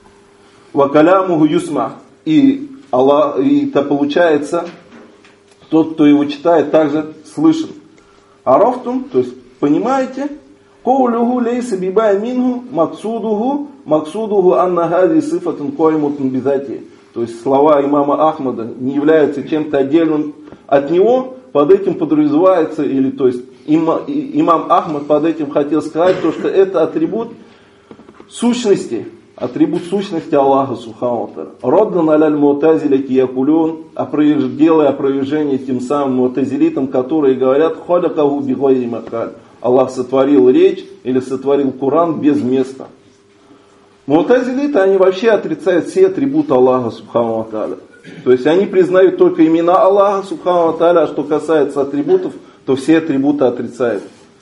Ва калямуху юсма. И Аллах, и это получается, тот, кто его читает, также слышен. Арафтум, то есть, понимаете, коулюгу лейса бибай мингу максудугу максудугу анна хази сифатун коимутун бизати. То есть, слова имама Ахмада не являются чем-то отдельным от него, под этим подразумевается, или, то есть, има, имам Ахмад под этим хотел сказать, то, что это атрибут сущности, атрибут сущности Аллаха Субхану ва Тааля. Роддан аляль му'тазиляти якулюн, делая опровержение тем самым му'тазилитам, которые говорят, халякаху бигайри макаль. Аллах сотворил речь или сотворил Коран без места. Му'тазилиты, они вообще отрицают все атрибуты Аллаха Субхану ва Тааля. То есть они признают только имена Аллаха Субхану ва Тааля, а что касается атрибутов, то все атрибуты отрицают.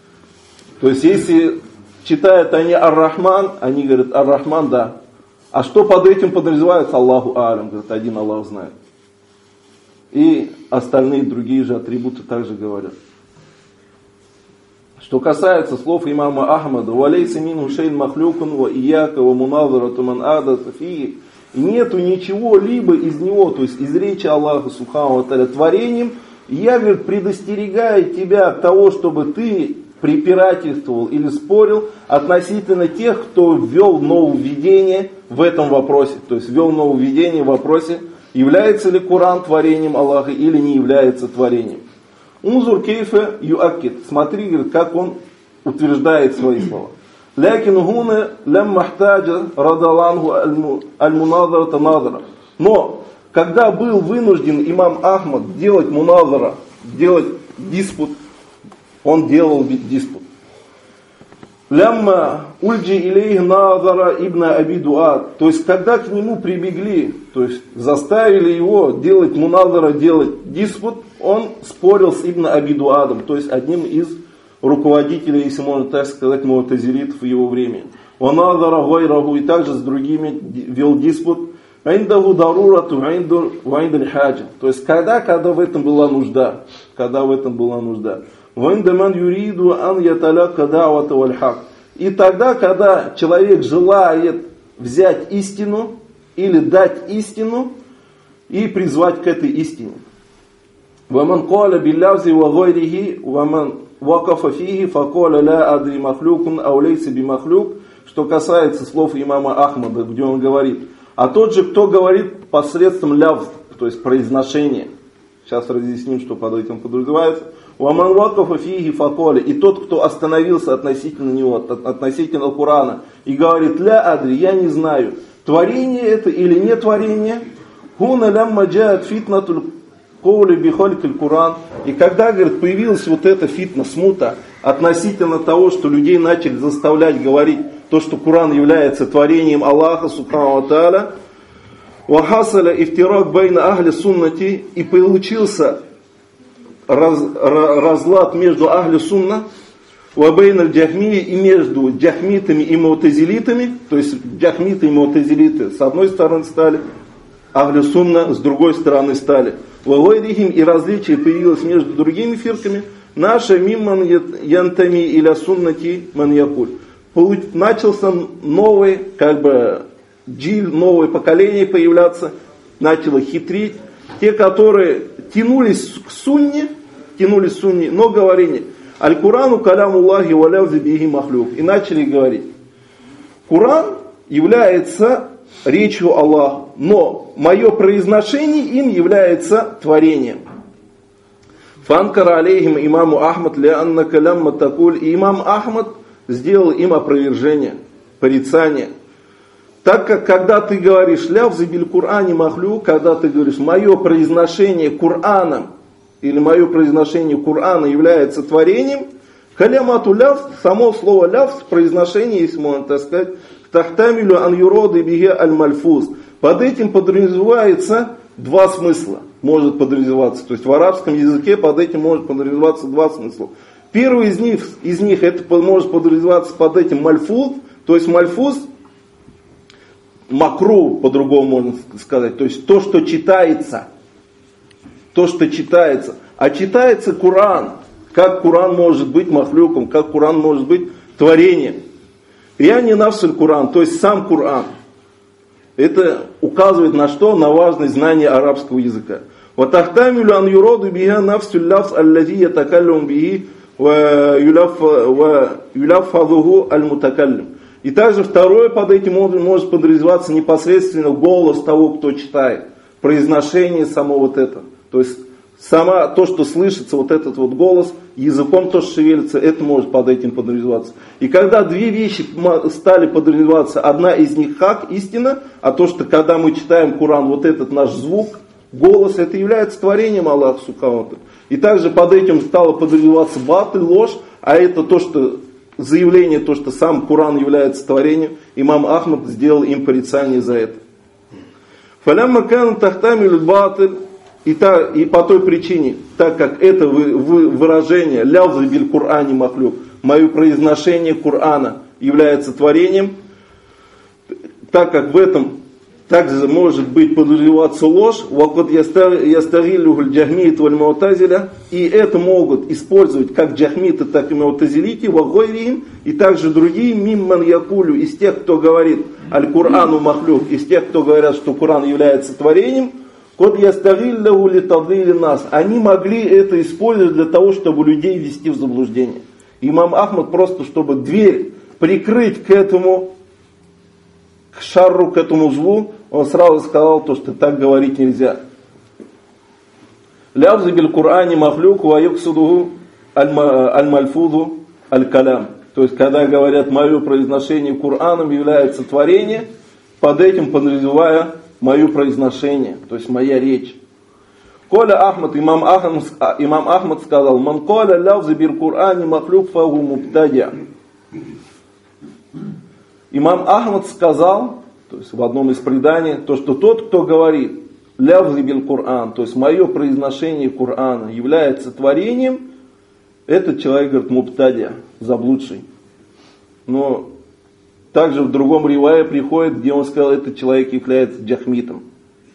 То есть если читают они Ар-Рахман, они говорят Ар-Рахман, да. А что под этим подразумевается? Аллаху Алям, говорят, один Аллах знает. И остальные другие же атрибуты также говорят. Что касается слов имама Ахмада, «Валейса мину шейн махлюкун ва ияка ва муназарату ман адата фии». И нету ничего либо из него, то есть из речи Аллаха Субхану ва Тааля творением. И я, говорит, предостерегаю тебя от того, чтобы ты препирательствовал или спорил относительно тех, кто ввел нововведение в этом вопросе. То есть ввел нововведение в вопросе, является ли Коран творением Аллаха или не является творением. Унзур кейфе юаккид. Смотри, говорит, как он утверждает свои слова. Лякин гуна лям махтаджа радалангу аль-муназара надара. Но когда был вынужден имам Ахмад делать муназара, делать диспут, он делал диспут. Лямма ульджи илейх назара ибн Аби Дуад. То есть, когда к нему прибегли, то есть, заставили его делать муназара, делать диспут, он спорил с ибн Аби Дуадом, то есть, одним из руководителей, если можно так сказать, муатазилитов в его времени. Он назара гайраху, и также с другими вел диспут. Индаху дарурату вайндаль хаджа. То есть, когда, когда в этом была нужда. Когда в этом была нужда. Вайндаман юриду ан яталяка да'вата валь хак. И тогда, когда человек желает взять истину или дать истину и призвать к этой истине. Ваман каля биллявзи ва гайрихи, ваман вакафа фихи, факаля ля адри махлюкун аулейси би махлюк. Что касается слов имама Ахмада, где он говорит, а тот же, кто говорит посредством лявз, то есть произношения. Сейчас разъясним, что под этим подразумевается. Уаман вакафа фихи факоли. И тот, кто остановился относительно него, относительно Корана, и говорит, ля адри, я не знаю, творение это или не творение. Хуна лямма джаат фитнатуль коули бихолькаль Куран. И когда, говорит, появилась вот эта фитна, смута, относительно того, что людей начали заставлять говорить то, что Коран является творением Аллаха, субхану ва тааля, вахасаля ифтирак байна ахли суннати, и получился раз, разлад между ахли сунна, вабейна джахмии, и между джахмитами и муатазилитами, то есть джахмиты и муатазилиты с одной стороны стали, ахли сунна с другой стороны стали. Вагайрихим, и различие появилось между другими фирками. Наша мимман янтами иля суннати ман якуль. Начался новый, как бы, джиль, новое поколение появляться, начало хитрить. Те, которые тянулись к сунне, тянулись к сунне, но говорили, аль-Курану калямуллахи валяузи бихи махлюк. И начали говорить, Куран является речью Аллаха, но мое произношение им является творением. Фанкара алейхим имаму Ахмад лианна калямма такуль. И имам Ахмад сделал им опровержение, порицание. Так как когда ты говоришь лявзы биль Кур'ани махлю, когда ты говоришь мое произношение Кур'аном или мое произношение Кур'ана является творением, калямату лявз, само слово лявз, произношение, если можно так сказать, тахтамилю ан юроды биге аль мальфуз. Под этим подразумевается два смысла, может подразумеваться. То есть в арабском языке под этим может подразумеваться два смысла. Первый из них, из них это может подразумеваться под этим мальфуз, то есть мальфуз, макру, по-другому можно сказать, то есть то, что читается, то, что читается. А читается Куран. Как Куран может быть махлюком, как Куран может быть творением. Я не нафсуль Куран, то есть сам Куран. Это указывает на что? На важность знания арабского языка. وَتَحْتَمِلُ أَنْ يُرَادُ بِهَا نَفْسُ اللَّفْظ الَّذِي يَتَكَلَّمُ بِهِ وَيُلَفَّظُهُ الْمُتَكَلِّمُ. И также второе под этим может подразумеваться непосредственно голос того, кто читает. Произношение само вот это. То есть сама то, что слышится, вот этот вот голос, языком то, что шевелится, это может под этим подразумеваться. И когда две вещи стали подразумеваться, одна из них хак, истина, а то, что когда мы читаем Куран, вот этот наш звук, голос, это является творением Аллаха субхану. И также под этим стало подразумеваться батыль, ложь, а это то, что заявление, то, что сам Куран является творением, имам Ахмад сделал им порицание за это. Фалямма кан тахтамиль батыль. И, та, и по той причине, так как это выражение «лявза биль Кур'ани махлюк», мое произношение Кур'ана является творением, так как в этом также может быть подразумеваться ложь, «вакот ястагиллюхуль джахмиит валь муатазиля», и это могут использовать как джахмиты, так и муатазилити, вагойрихим, и также другие, мимман якулю, из тех, кто говорит «аль-Кур'ану махлюк», из тех, кто говорят, что Кур'ан является творением, Код ястагиллаху литадили нас. Они могли это использовать для того, чтобы людей ввести в заблуждение. Имам Ахмад просто, чтобы дверь прикрыть к этому, к шарру, к этому злу, он сразу сказал то, что так говорить нельзя. Лявзы биль Кур'ани махлюку ва юксудуху аль-мальфуду аль-калям. То есть, когда говорят, мое произношение Кур'аном является творение, под этим подразумевая мое произношение, то есть моя речь. Коля Ахмад, имам Ахмад, имам Ахмад сказал, «Ман коля лявзы бир Кур'ани махлюк фагу мубтадя». Имам Ахмад сказал, то есть в одном из преданий, то, что тот, кто говорит «лявзи бил Кур'ан», то есть мое произношение Кур'ана является творением, этот человек, говорит, мубтадия, заблудший. Но также в другом ривае приходит, где он сказал, этот человек является джахмитом.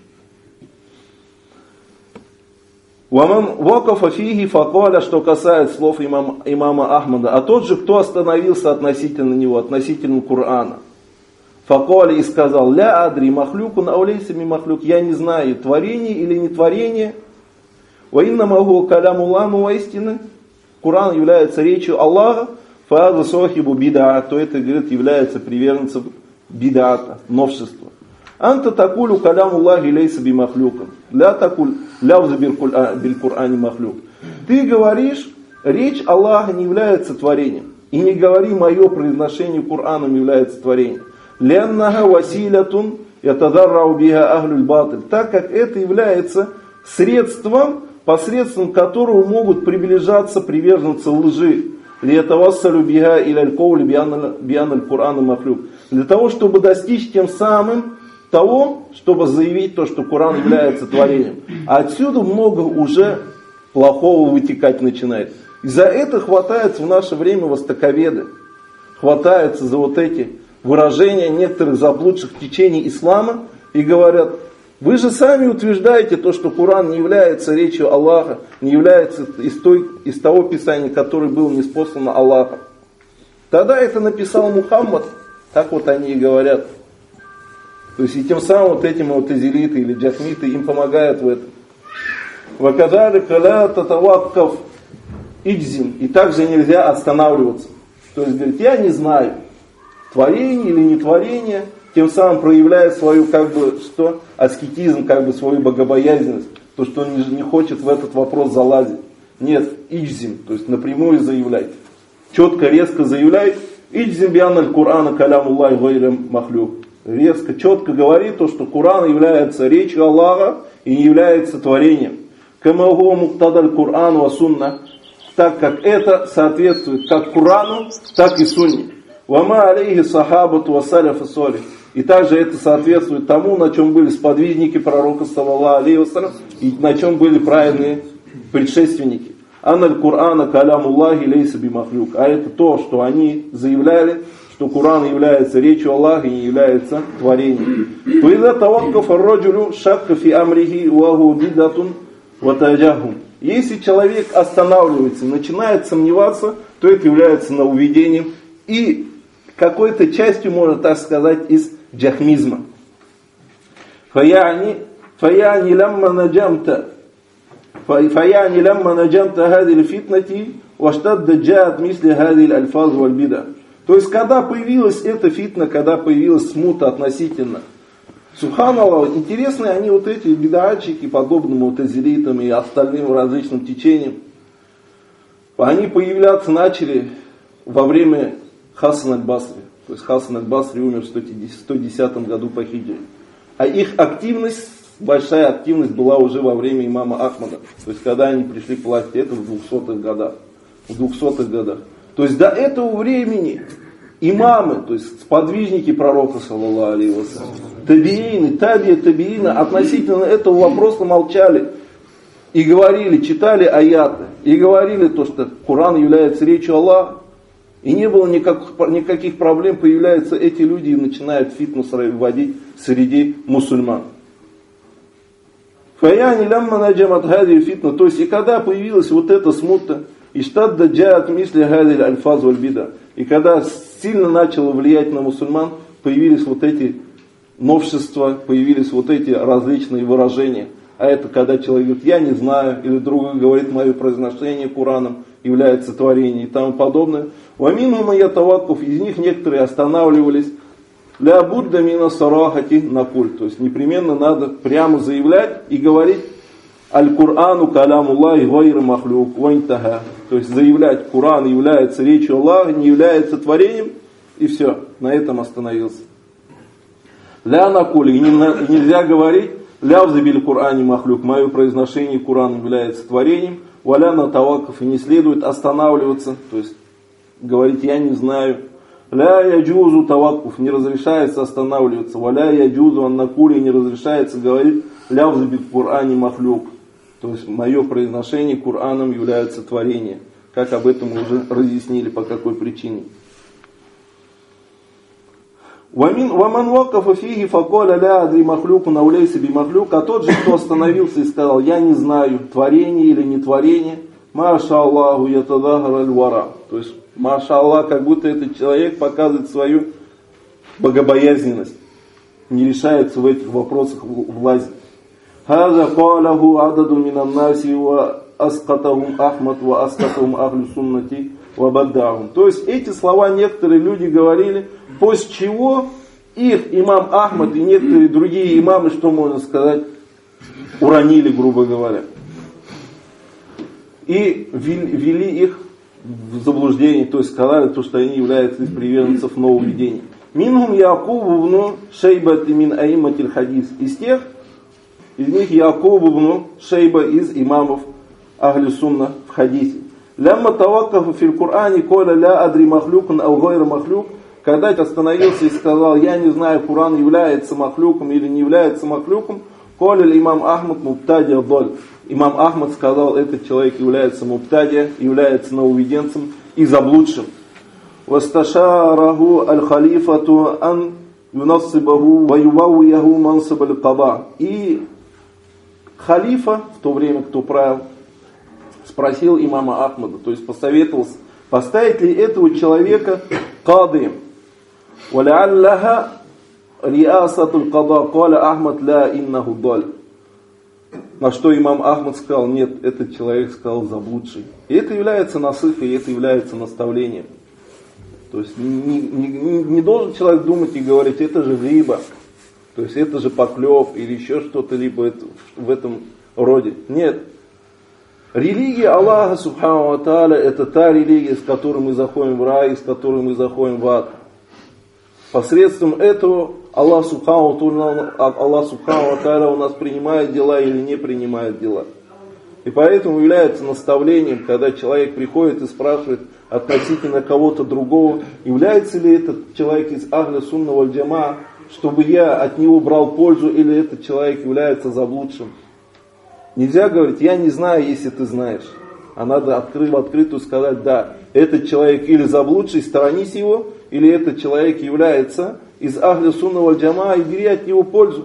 «Ваман вакафа фихи факаля», что касается слов имам, имама Ахмада, а тот же, кто остановился относительно него, относительно Кур'ана. Факаля и сказал, ля адри махлюку на аулейсами махлюк, я не знаю, творение или не творение. Ва инна магу каляму ламу воистины, Кур'ан является речью Аллаха, фаза сохибу бида, то это, говорит, является приверженцем бидата, новшества. Анта такулю каляму Аллахи лейса би махлюком. Ля такуль лявза биль Кур'ани махлюк. Ты говоришь, речь Аллаха не является творением. И не говори, мое произношение Кур'аном является творением. Ляннага василятун ятадаррау биха ахлюль батыль. Так как это является средством, посредством которого могут приближаться приверженцы лжи. Лиятавассалю биха иляль коули бианаль Кур'ана махлюк. Для того, чтобы достичь тем самым того, чтобы заявить то, что Кур'ан является творением. А отсюда много уже плохого вытекать начинает. И за это хватается в наше время востоковеды. Хватаются за вот эти выражения некоторых заблудших течений ислама и говорят, вы же сами утверждаете то, что Кур'ан не является речью Аллаха, не является из, той, из того писания, которое было ниспослано Аллахом. Тогда это написал Мухаммад, так вот они и говорят. То есть и тем самым вот этим вот изелиты или джахмиты им помогают в этом. Ваказали каля татаваккав иджзим. И также нельзя останавливаться. То есть говорит, я не знаю, творение или не творение, тем самым проявляет свою как бы что аскетизм, как бы свою богобоязненность, то, что он не, не хочет в этот вопрос залазить. Нет, иджзим, то есть напрямую заявляет. Четко, резко заявляет, иджзим бианаль Кур'ана калямуллахи гайрам махлюк. Резко, четко говорит то, что Кур'ан является речью Аллаха и не является творением. Камагу муктадаль Кур'ан ва сунна, так как это соответствует как Курану, так и Сунне. Вама алейхи сахабату ва саляф салих. И также это соответствует тому, на чем были сподвижники пророка саллаллаху алейхи вассалям и на чем были праведные предшественники. Аналь Кур'ана калямуллахи лейса бимахлюк. А это то, что они заявляли, что Кур'ан является речью Аллаха и не является творением. Фаиза таваккафа ар-раджулю шакка фи амрихи ва ху бидатун ва таджахум. Если человек останавливается, начинает сомневаться, то это является нововведением и какой-то частью, можно так сказать, из джахмизма. Фаяни фаяни ламма наджамта фаяни ламма наджамта хади фитнати ва штадда джаат мисли хади аль-альфаз валь бида. То есть, когда появилась эта фитна, когда появилась смута относительно, субханаллах, интересные они вот эти бид'атчики, подобным мутазилитам и остальным различным течениям, они появляться начали во время Хасан аль-Басри. То есть Хасан аль-Басри умер в сто десятом году по хиджре. А их активность, большая активность была уже во время имама Ахмада. То есть, когда они пришли к власти, это в двухсотых годах. В двухсотых годах. То есть до этого времени имамы, то есть сподвижники пророка, саллаллаху алейхи вассалям, табиины, табия табиина, относительно этого вопроса молчали и говорили, читали аяты, и говорили то, что Кур'ан является речью Аллаха, и не было никаких, никаких проблем, появляются эти люди и начинают фитнес вводить среди мусульман. Фаяни лямма наджамат хади фитна, то есть и когда появилась вот эта смута, и штадда джаат мисли хади аль-альфаз валь бида, и когда сильно начало влиять на мусульман, появились вот эти новшества, появились вот эти различные выражения. А это когда человек говорит, я не знаю, или другой говорит, мое произношение Кураном является творением и тому подобное. Ваминхум ятаваккуф, из них некоторые останавливались. Ля будда мина сарахати накуль, то есть непременно надо прямо заявлять и говорить аль-Курану калямуллахи гайра махлюк вайнтага. То есть заявлять, Куран является речью Аллаха, не является творением, и все, на этом остановился. Ля накуль, и нельзя говорить лявза биль Кур'ани махлюк, мое произношение Курана является творением, валя на таваккуф, и не следует останавливаться, то есть говорить я не знаю, Ля яджузу таваккуф, не разрешается останавливаться. Валя яджузу аннакули, не разрешается говорить лявзу бит Кур'ани махлюк. То есть мое произношение Кур'аном является творением. Как об этом мы уже разъяснили, по какой причине. Ваман вакафа фиги факоля ля адри махлюку наулейся би махлюк. А тот же, кто остановился и сказал, я не знаю, творение или не творение, маша Аллаху ятадахар аль-вара. То есть, маша Аллах, как будто этот человек показывает свою богобоязненность. Не решается в этих вопросах влазить. Хаза калаху ададу минан наси ва аскатахум Ахмад ва аскатахум ахлю суннати ва баддахум. То есть, эти слова некоторые люди говорили, после чего их имам Ахмад и некоторые другие имамы, что можно сказать, уронили, грубо говоря. И ввели их в заблуждение, то есть сказали, то, что они являются из приверженцев нововведений. Минхум Якубу вну Шейба мин аиматиль хадис. Из тех, из них Якубу вну Шейба из имамов Ахли Сунна в хадисе. Лямма таваккафу фил Кур'ани коля ля адри махлюкун ау гайра махлюк. Когда остановился и сказал, я не знаю, Кур'ан является махлюком или не является махлюком, коля имам Ахмад мубтадия доль. Имам Ахмад сказал, этот человек является мубтадия, является нововведенцем и заблудшим. Васташараху аль-халифату ан юнассибаху ва ювауяху мансаб аль-каба. И халифа, в то время, кто правил, спросил имама Ахмада, то есть посоветовался, поставить ли этого человека кадием. وَلَعَلَّهَا رِيَاسَةُ الْقَضَاءِ قَالَ أَحْمَدْ لَا إِنَّهُ ضَلْ. На что имам Ахмад сказал, нет, этот человек сказал заблудший. И это является насыхой, и это является наставлением. То есть не, не, не должен человек думать и говорить, это же риба, то есть это же поклев или еще что-то либо это, в этом роде. Нет. Религия Аллаха Субхану ва Тааля это та религия, с которой мы заходим в рай, с которой мы заходим в ад. Посредством этого Аллах Субхану ва Тааля у нас принимает дела или не принимает дела. И поэтому является наставлением, когда человек приходит и спрашивает относительно кого-то другого, является ли этот человек из Ахля Сунна валь Джамаа, чтобы я от него брал пользу, или этот человек является заблудшим. Нельзя говорить, я не знаю, если ты знаешь. А надо открыть, в открытую сказать, да, этот человек или заблудший, сторонись его, или этот человек является из Ахля Сунна валь Джамаа, и бери от него пользу.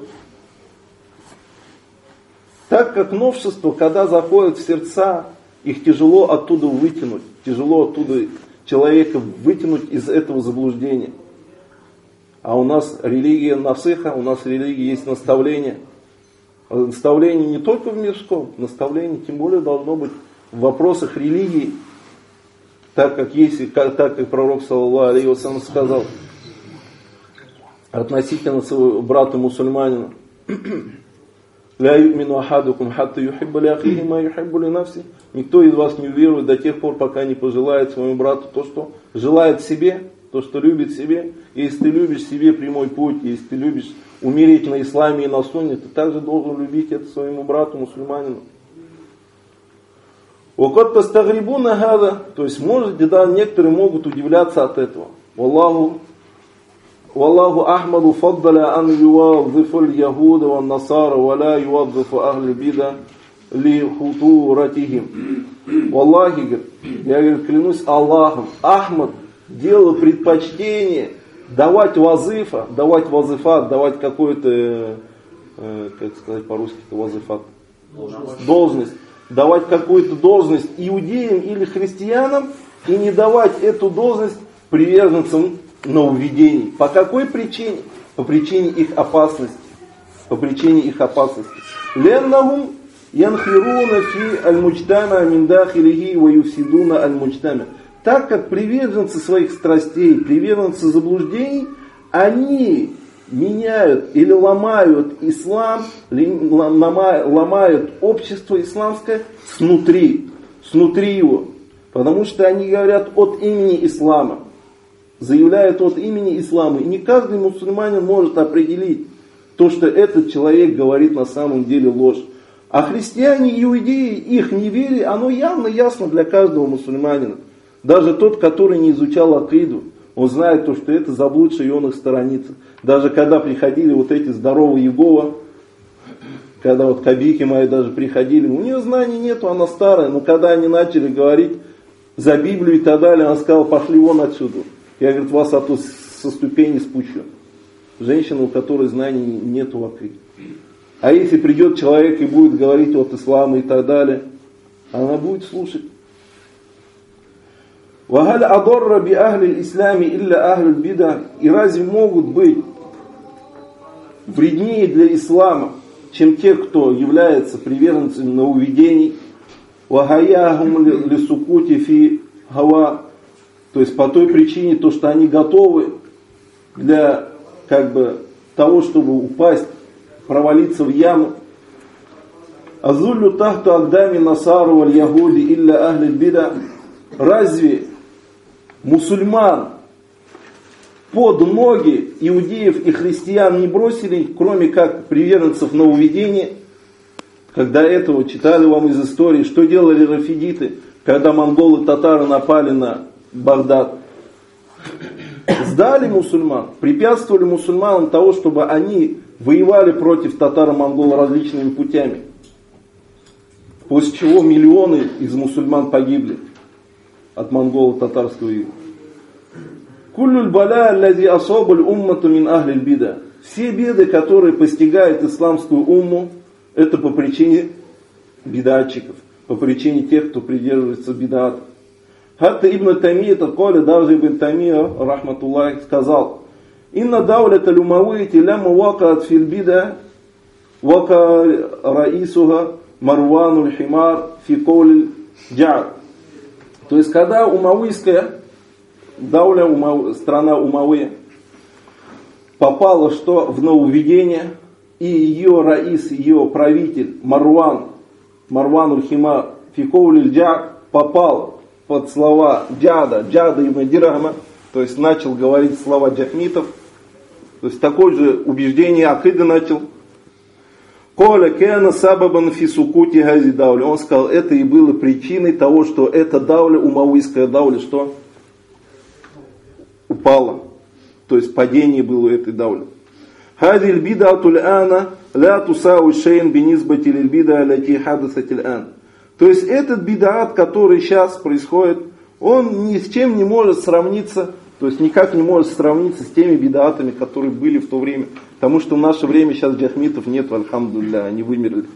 Так как новшество, когда заходят в сердца, их тяжело оттуда вытянуть, тяжело оттуда человека вытянуть из этого заблуждения. А у нас религия насыха, у нас религия есть наставление. Наставление не только в мирском, наставление тем более должно быть в вопросах религии, так как, есть, как, так как пророк саллаллаху алейхи ва саллям сказал относительно своего брата мусульманина: «Ля юмину ахадукум хатта юхибба ли ахихи ма юхиббу ли нафси». Никто из вас не уверует до тех пор, пока не пожелает своему брату то, что желает себе, то, что любит себе. Если ты любишь себе прямой путь, если ты любишь умереть на исламе и на сунне, ты также должен любить это своему брату мусульманину. «Вакад тастагрибуна хада», то есть, может, да, некоторые могут удивляться от этого. «Валлаху Валлаху Ахмаду фаддаля ан ювадзифу аль-яхуда ва насара ва ла ювадзифу ахли бида ли хутуратихим». Валлахи, говорит, я говорит, клянусь Аллахом, Ахмад делал предпочтение давать вазифа, давать вазифат, давать какой-то, э, как сказать по-русски-то вазифат, должность. должность, давать какую-то должность иудеям или христианам и не давать эту должность приверженцам нововведений. По какой причине? По причине их опасности. По причине их опасности. Леннахум янхируна фи аль-муджтама мин дахилихи ва юфсидуна аль-муджтама. Так как приверженцы своих страстей, приверженцы заблуждений, они меняют или ломают ислам, ломают общество исламское снутри, снутри его. Потому что они говорят от имени ислама, заявляют от имени ислама. И не каждый мусульманин может определить то, что этот человек говорит на самом деле ложь. А христиане и иудеи, их неверие, оно явно ясно для каждого мусульманина. Даже тот, который не изучал акиду, он знает то, что это заблудший, и он их сторонится. Даже когда приходили вот эти здоровые Иеговы, когда вот кабики мои даже приходили, у нее знаний нету, она старая, но когда они начали говорить за Библию и так далее, она сказала, пошли вон отсюда. Я, говорит, вас оттуда со ступени спущу. Женщина, у которой знаний нету вообще. А если придет человек и будет говорить от ислама и так далее, она будет слушать. وَهَلْ أَضَرَّ بِأَهْلِ الْإِسْلَامِ إِلَّا أَهْلُ الْبِدَعِ. И разве могут быть вреднее для ислама, чем те, кто является приверженцами нововведений, وَهَيَاهُمْ لِسُكُوتِ فِي هَوَى. То есть по той причине, то, что они готовы для как бы, того, чтобы упасть, провалиться в яму. «Азуллю тахту агдами насару валь ягуди илля ахли бида». Разве мусульман под ноги иудеев и христиан не бросили, кроме как приверженцев нововведения? Когда этого читали вам из истории, что делали рафидиты, когда монголы, татары напали на Багдад? Сдали мусульман, препятствовали мусульманам того, чтобы они воевали против татаро-монгол различными путями. После чего миллионы из мусульман погибли от монголо-татарского ига. Куллюль баля аллази асабуль уммату мин ахлиль бида. Все беды, которые постигают исламскую умму, это по причине бидатчиков, по причине тех, кто придерживается бидат. Хатта ибн Тамия, коли даже ибн Тамия, рахматуллах, сказал: «Инна даулята люмавити лямма вакаат фил бида, вака раисуха Марвануль химар фи коулиль джар». То есть, когда умавийская дауля, умав, страна Умавы, попала что в нововведение, и ее раис, ее правитель Марван, Марвануль химар фи коулиль джар, попал под слова джада, джада ибн Дирхама, то есть начал говорить слова джахмитов, то есть такое же убеждение акиды начал. Коля кена сабабан фи сукути хази дауля. Он сказал, это и было причиной того, что эта дауля, умавийская дауля, что упала. То есть падение было у этой даули. Хази льбидатуль ана ля тусау шейн бинизбати льбида ляти хадасатиль ан. То есть этот бидаат, который сейчас происходит, он ни с чем не может сравниться, то есть никак не может сравниться с теми бидаатами, которые были в то время. Потому что в наше время сейчас джахмитов нет, альхамдулилля, они вымерли.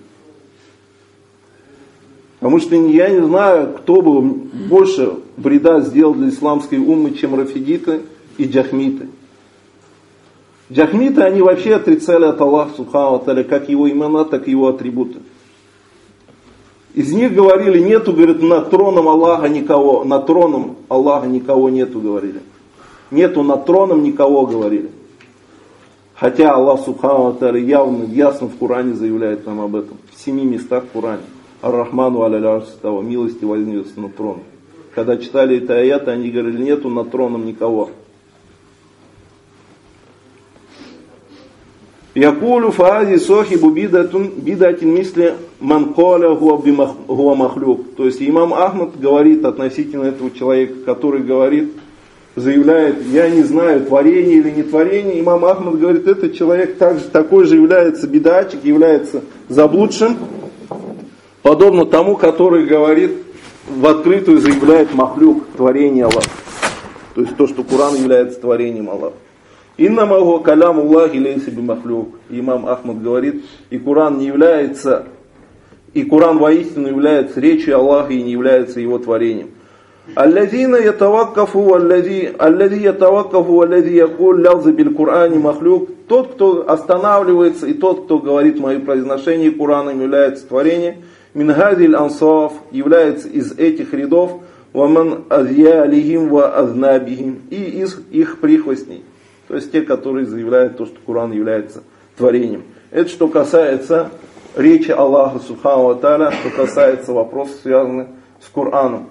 Потому что я не знаю, кто бы больше вреда сделал для исламской уммы, чем рафидиты и джахмиты. Джахмиты, они вообще отрицали от Аллаха субхану ва тааля, как его имена, так и его атрибуты. Из них говорили, нету, говорит, над троном Аллаха никого, над троном Аллаха никого нету, говорили. Нету над троном никого, говорили. Хотя Аллах субхану ва тааля явно, ясно в Коране заявляет нам об этом. В семи местах в Коране. Ар-Рахману аля арши става, милости вознесся над троном. Когда читали это аяты, они говорили, нету над троном никого. Якулю фаази сохибу бидатин мисли манколя хуа махлюк. То есть имам Ахмад говорит относительно этого человека, который говорит, заявляет, я не знаю, творение или не творение. Имам Ахмад говорит, этот человек также, такой же является бидатчик, является заблудшим, подобно тому, который говорит, в открытую заявляет махлюк, творение Аллаха. То есть то, что Коран является творением Аллаха. Иннама хуа каляму Аллахи лейса би махлюк. Имам Ахмад говорит, и Коран не является, и Коран воистину является речью Аллаха и не является его творением. Аллазина ятаваккафу, аллази ятаваккафу, аллази якуль лявза биль Курани махлюк. Тот, кто останавливается, и тот, кто говорит мои произношения Кораном, является творением. Минхазиль ансаф, является из этих рядов, ваман азья алихим ва азнабихим, и из их прихвостней. То есть те, которые заявляют то, что Коран является творением. Это что касается речи Аллаха субхану ва тааля, что касается вопросов, связанных с Кораном.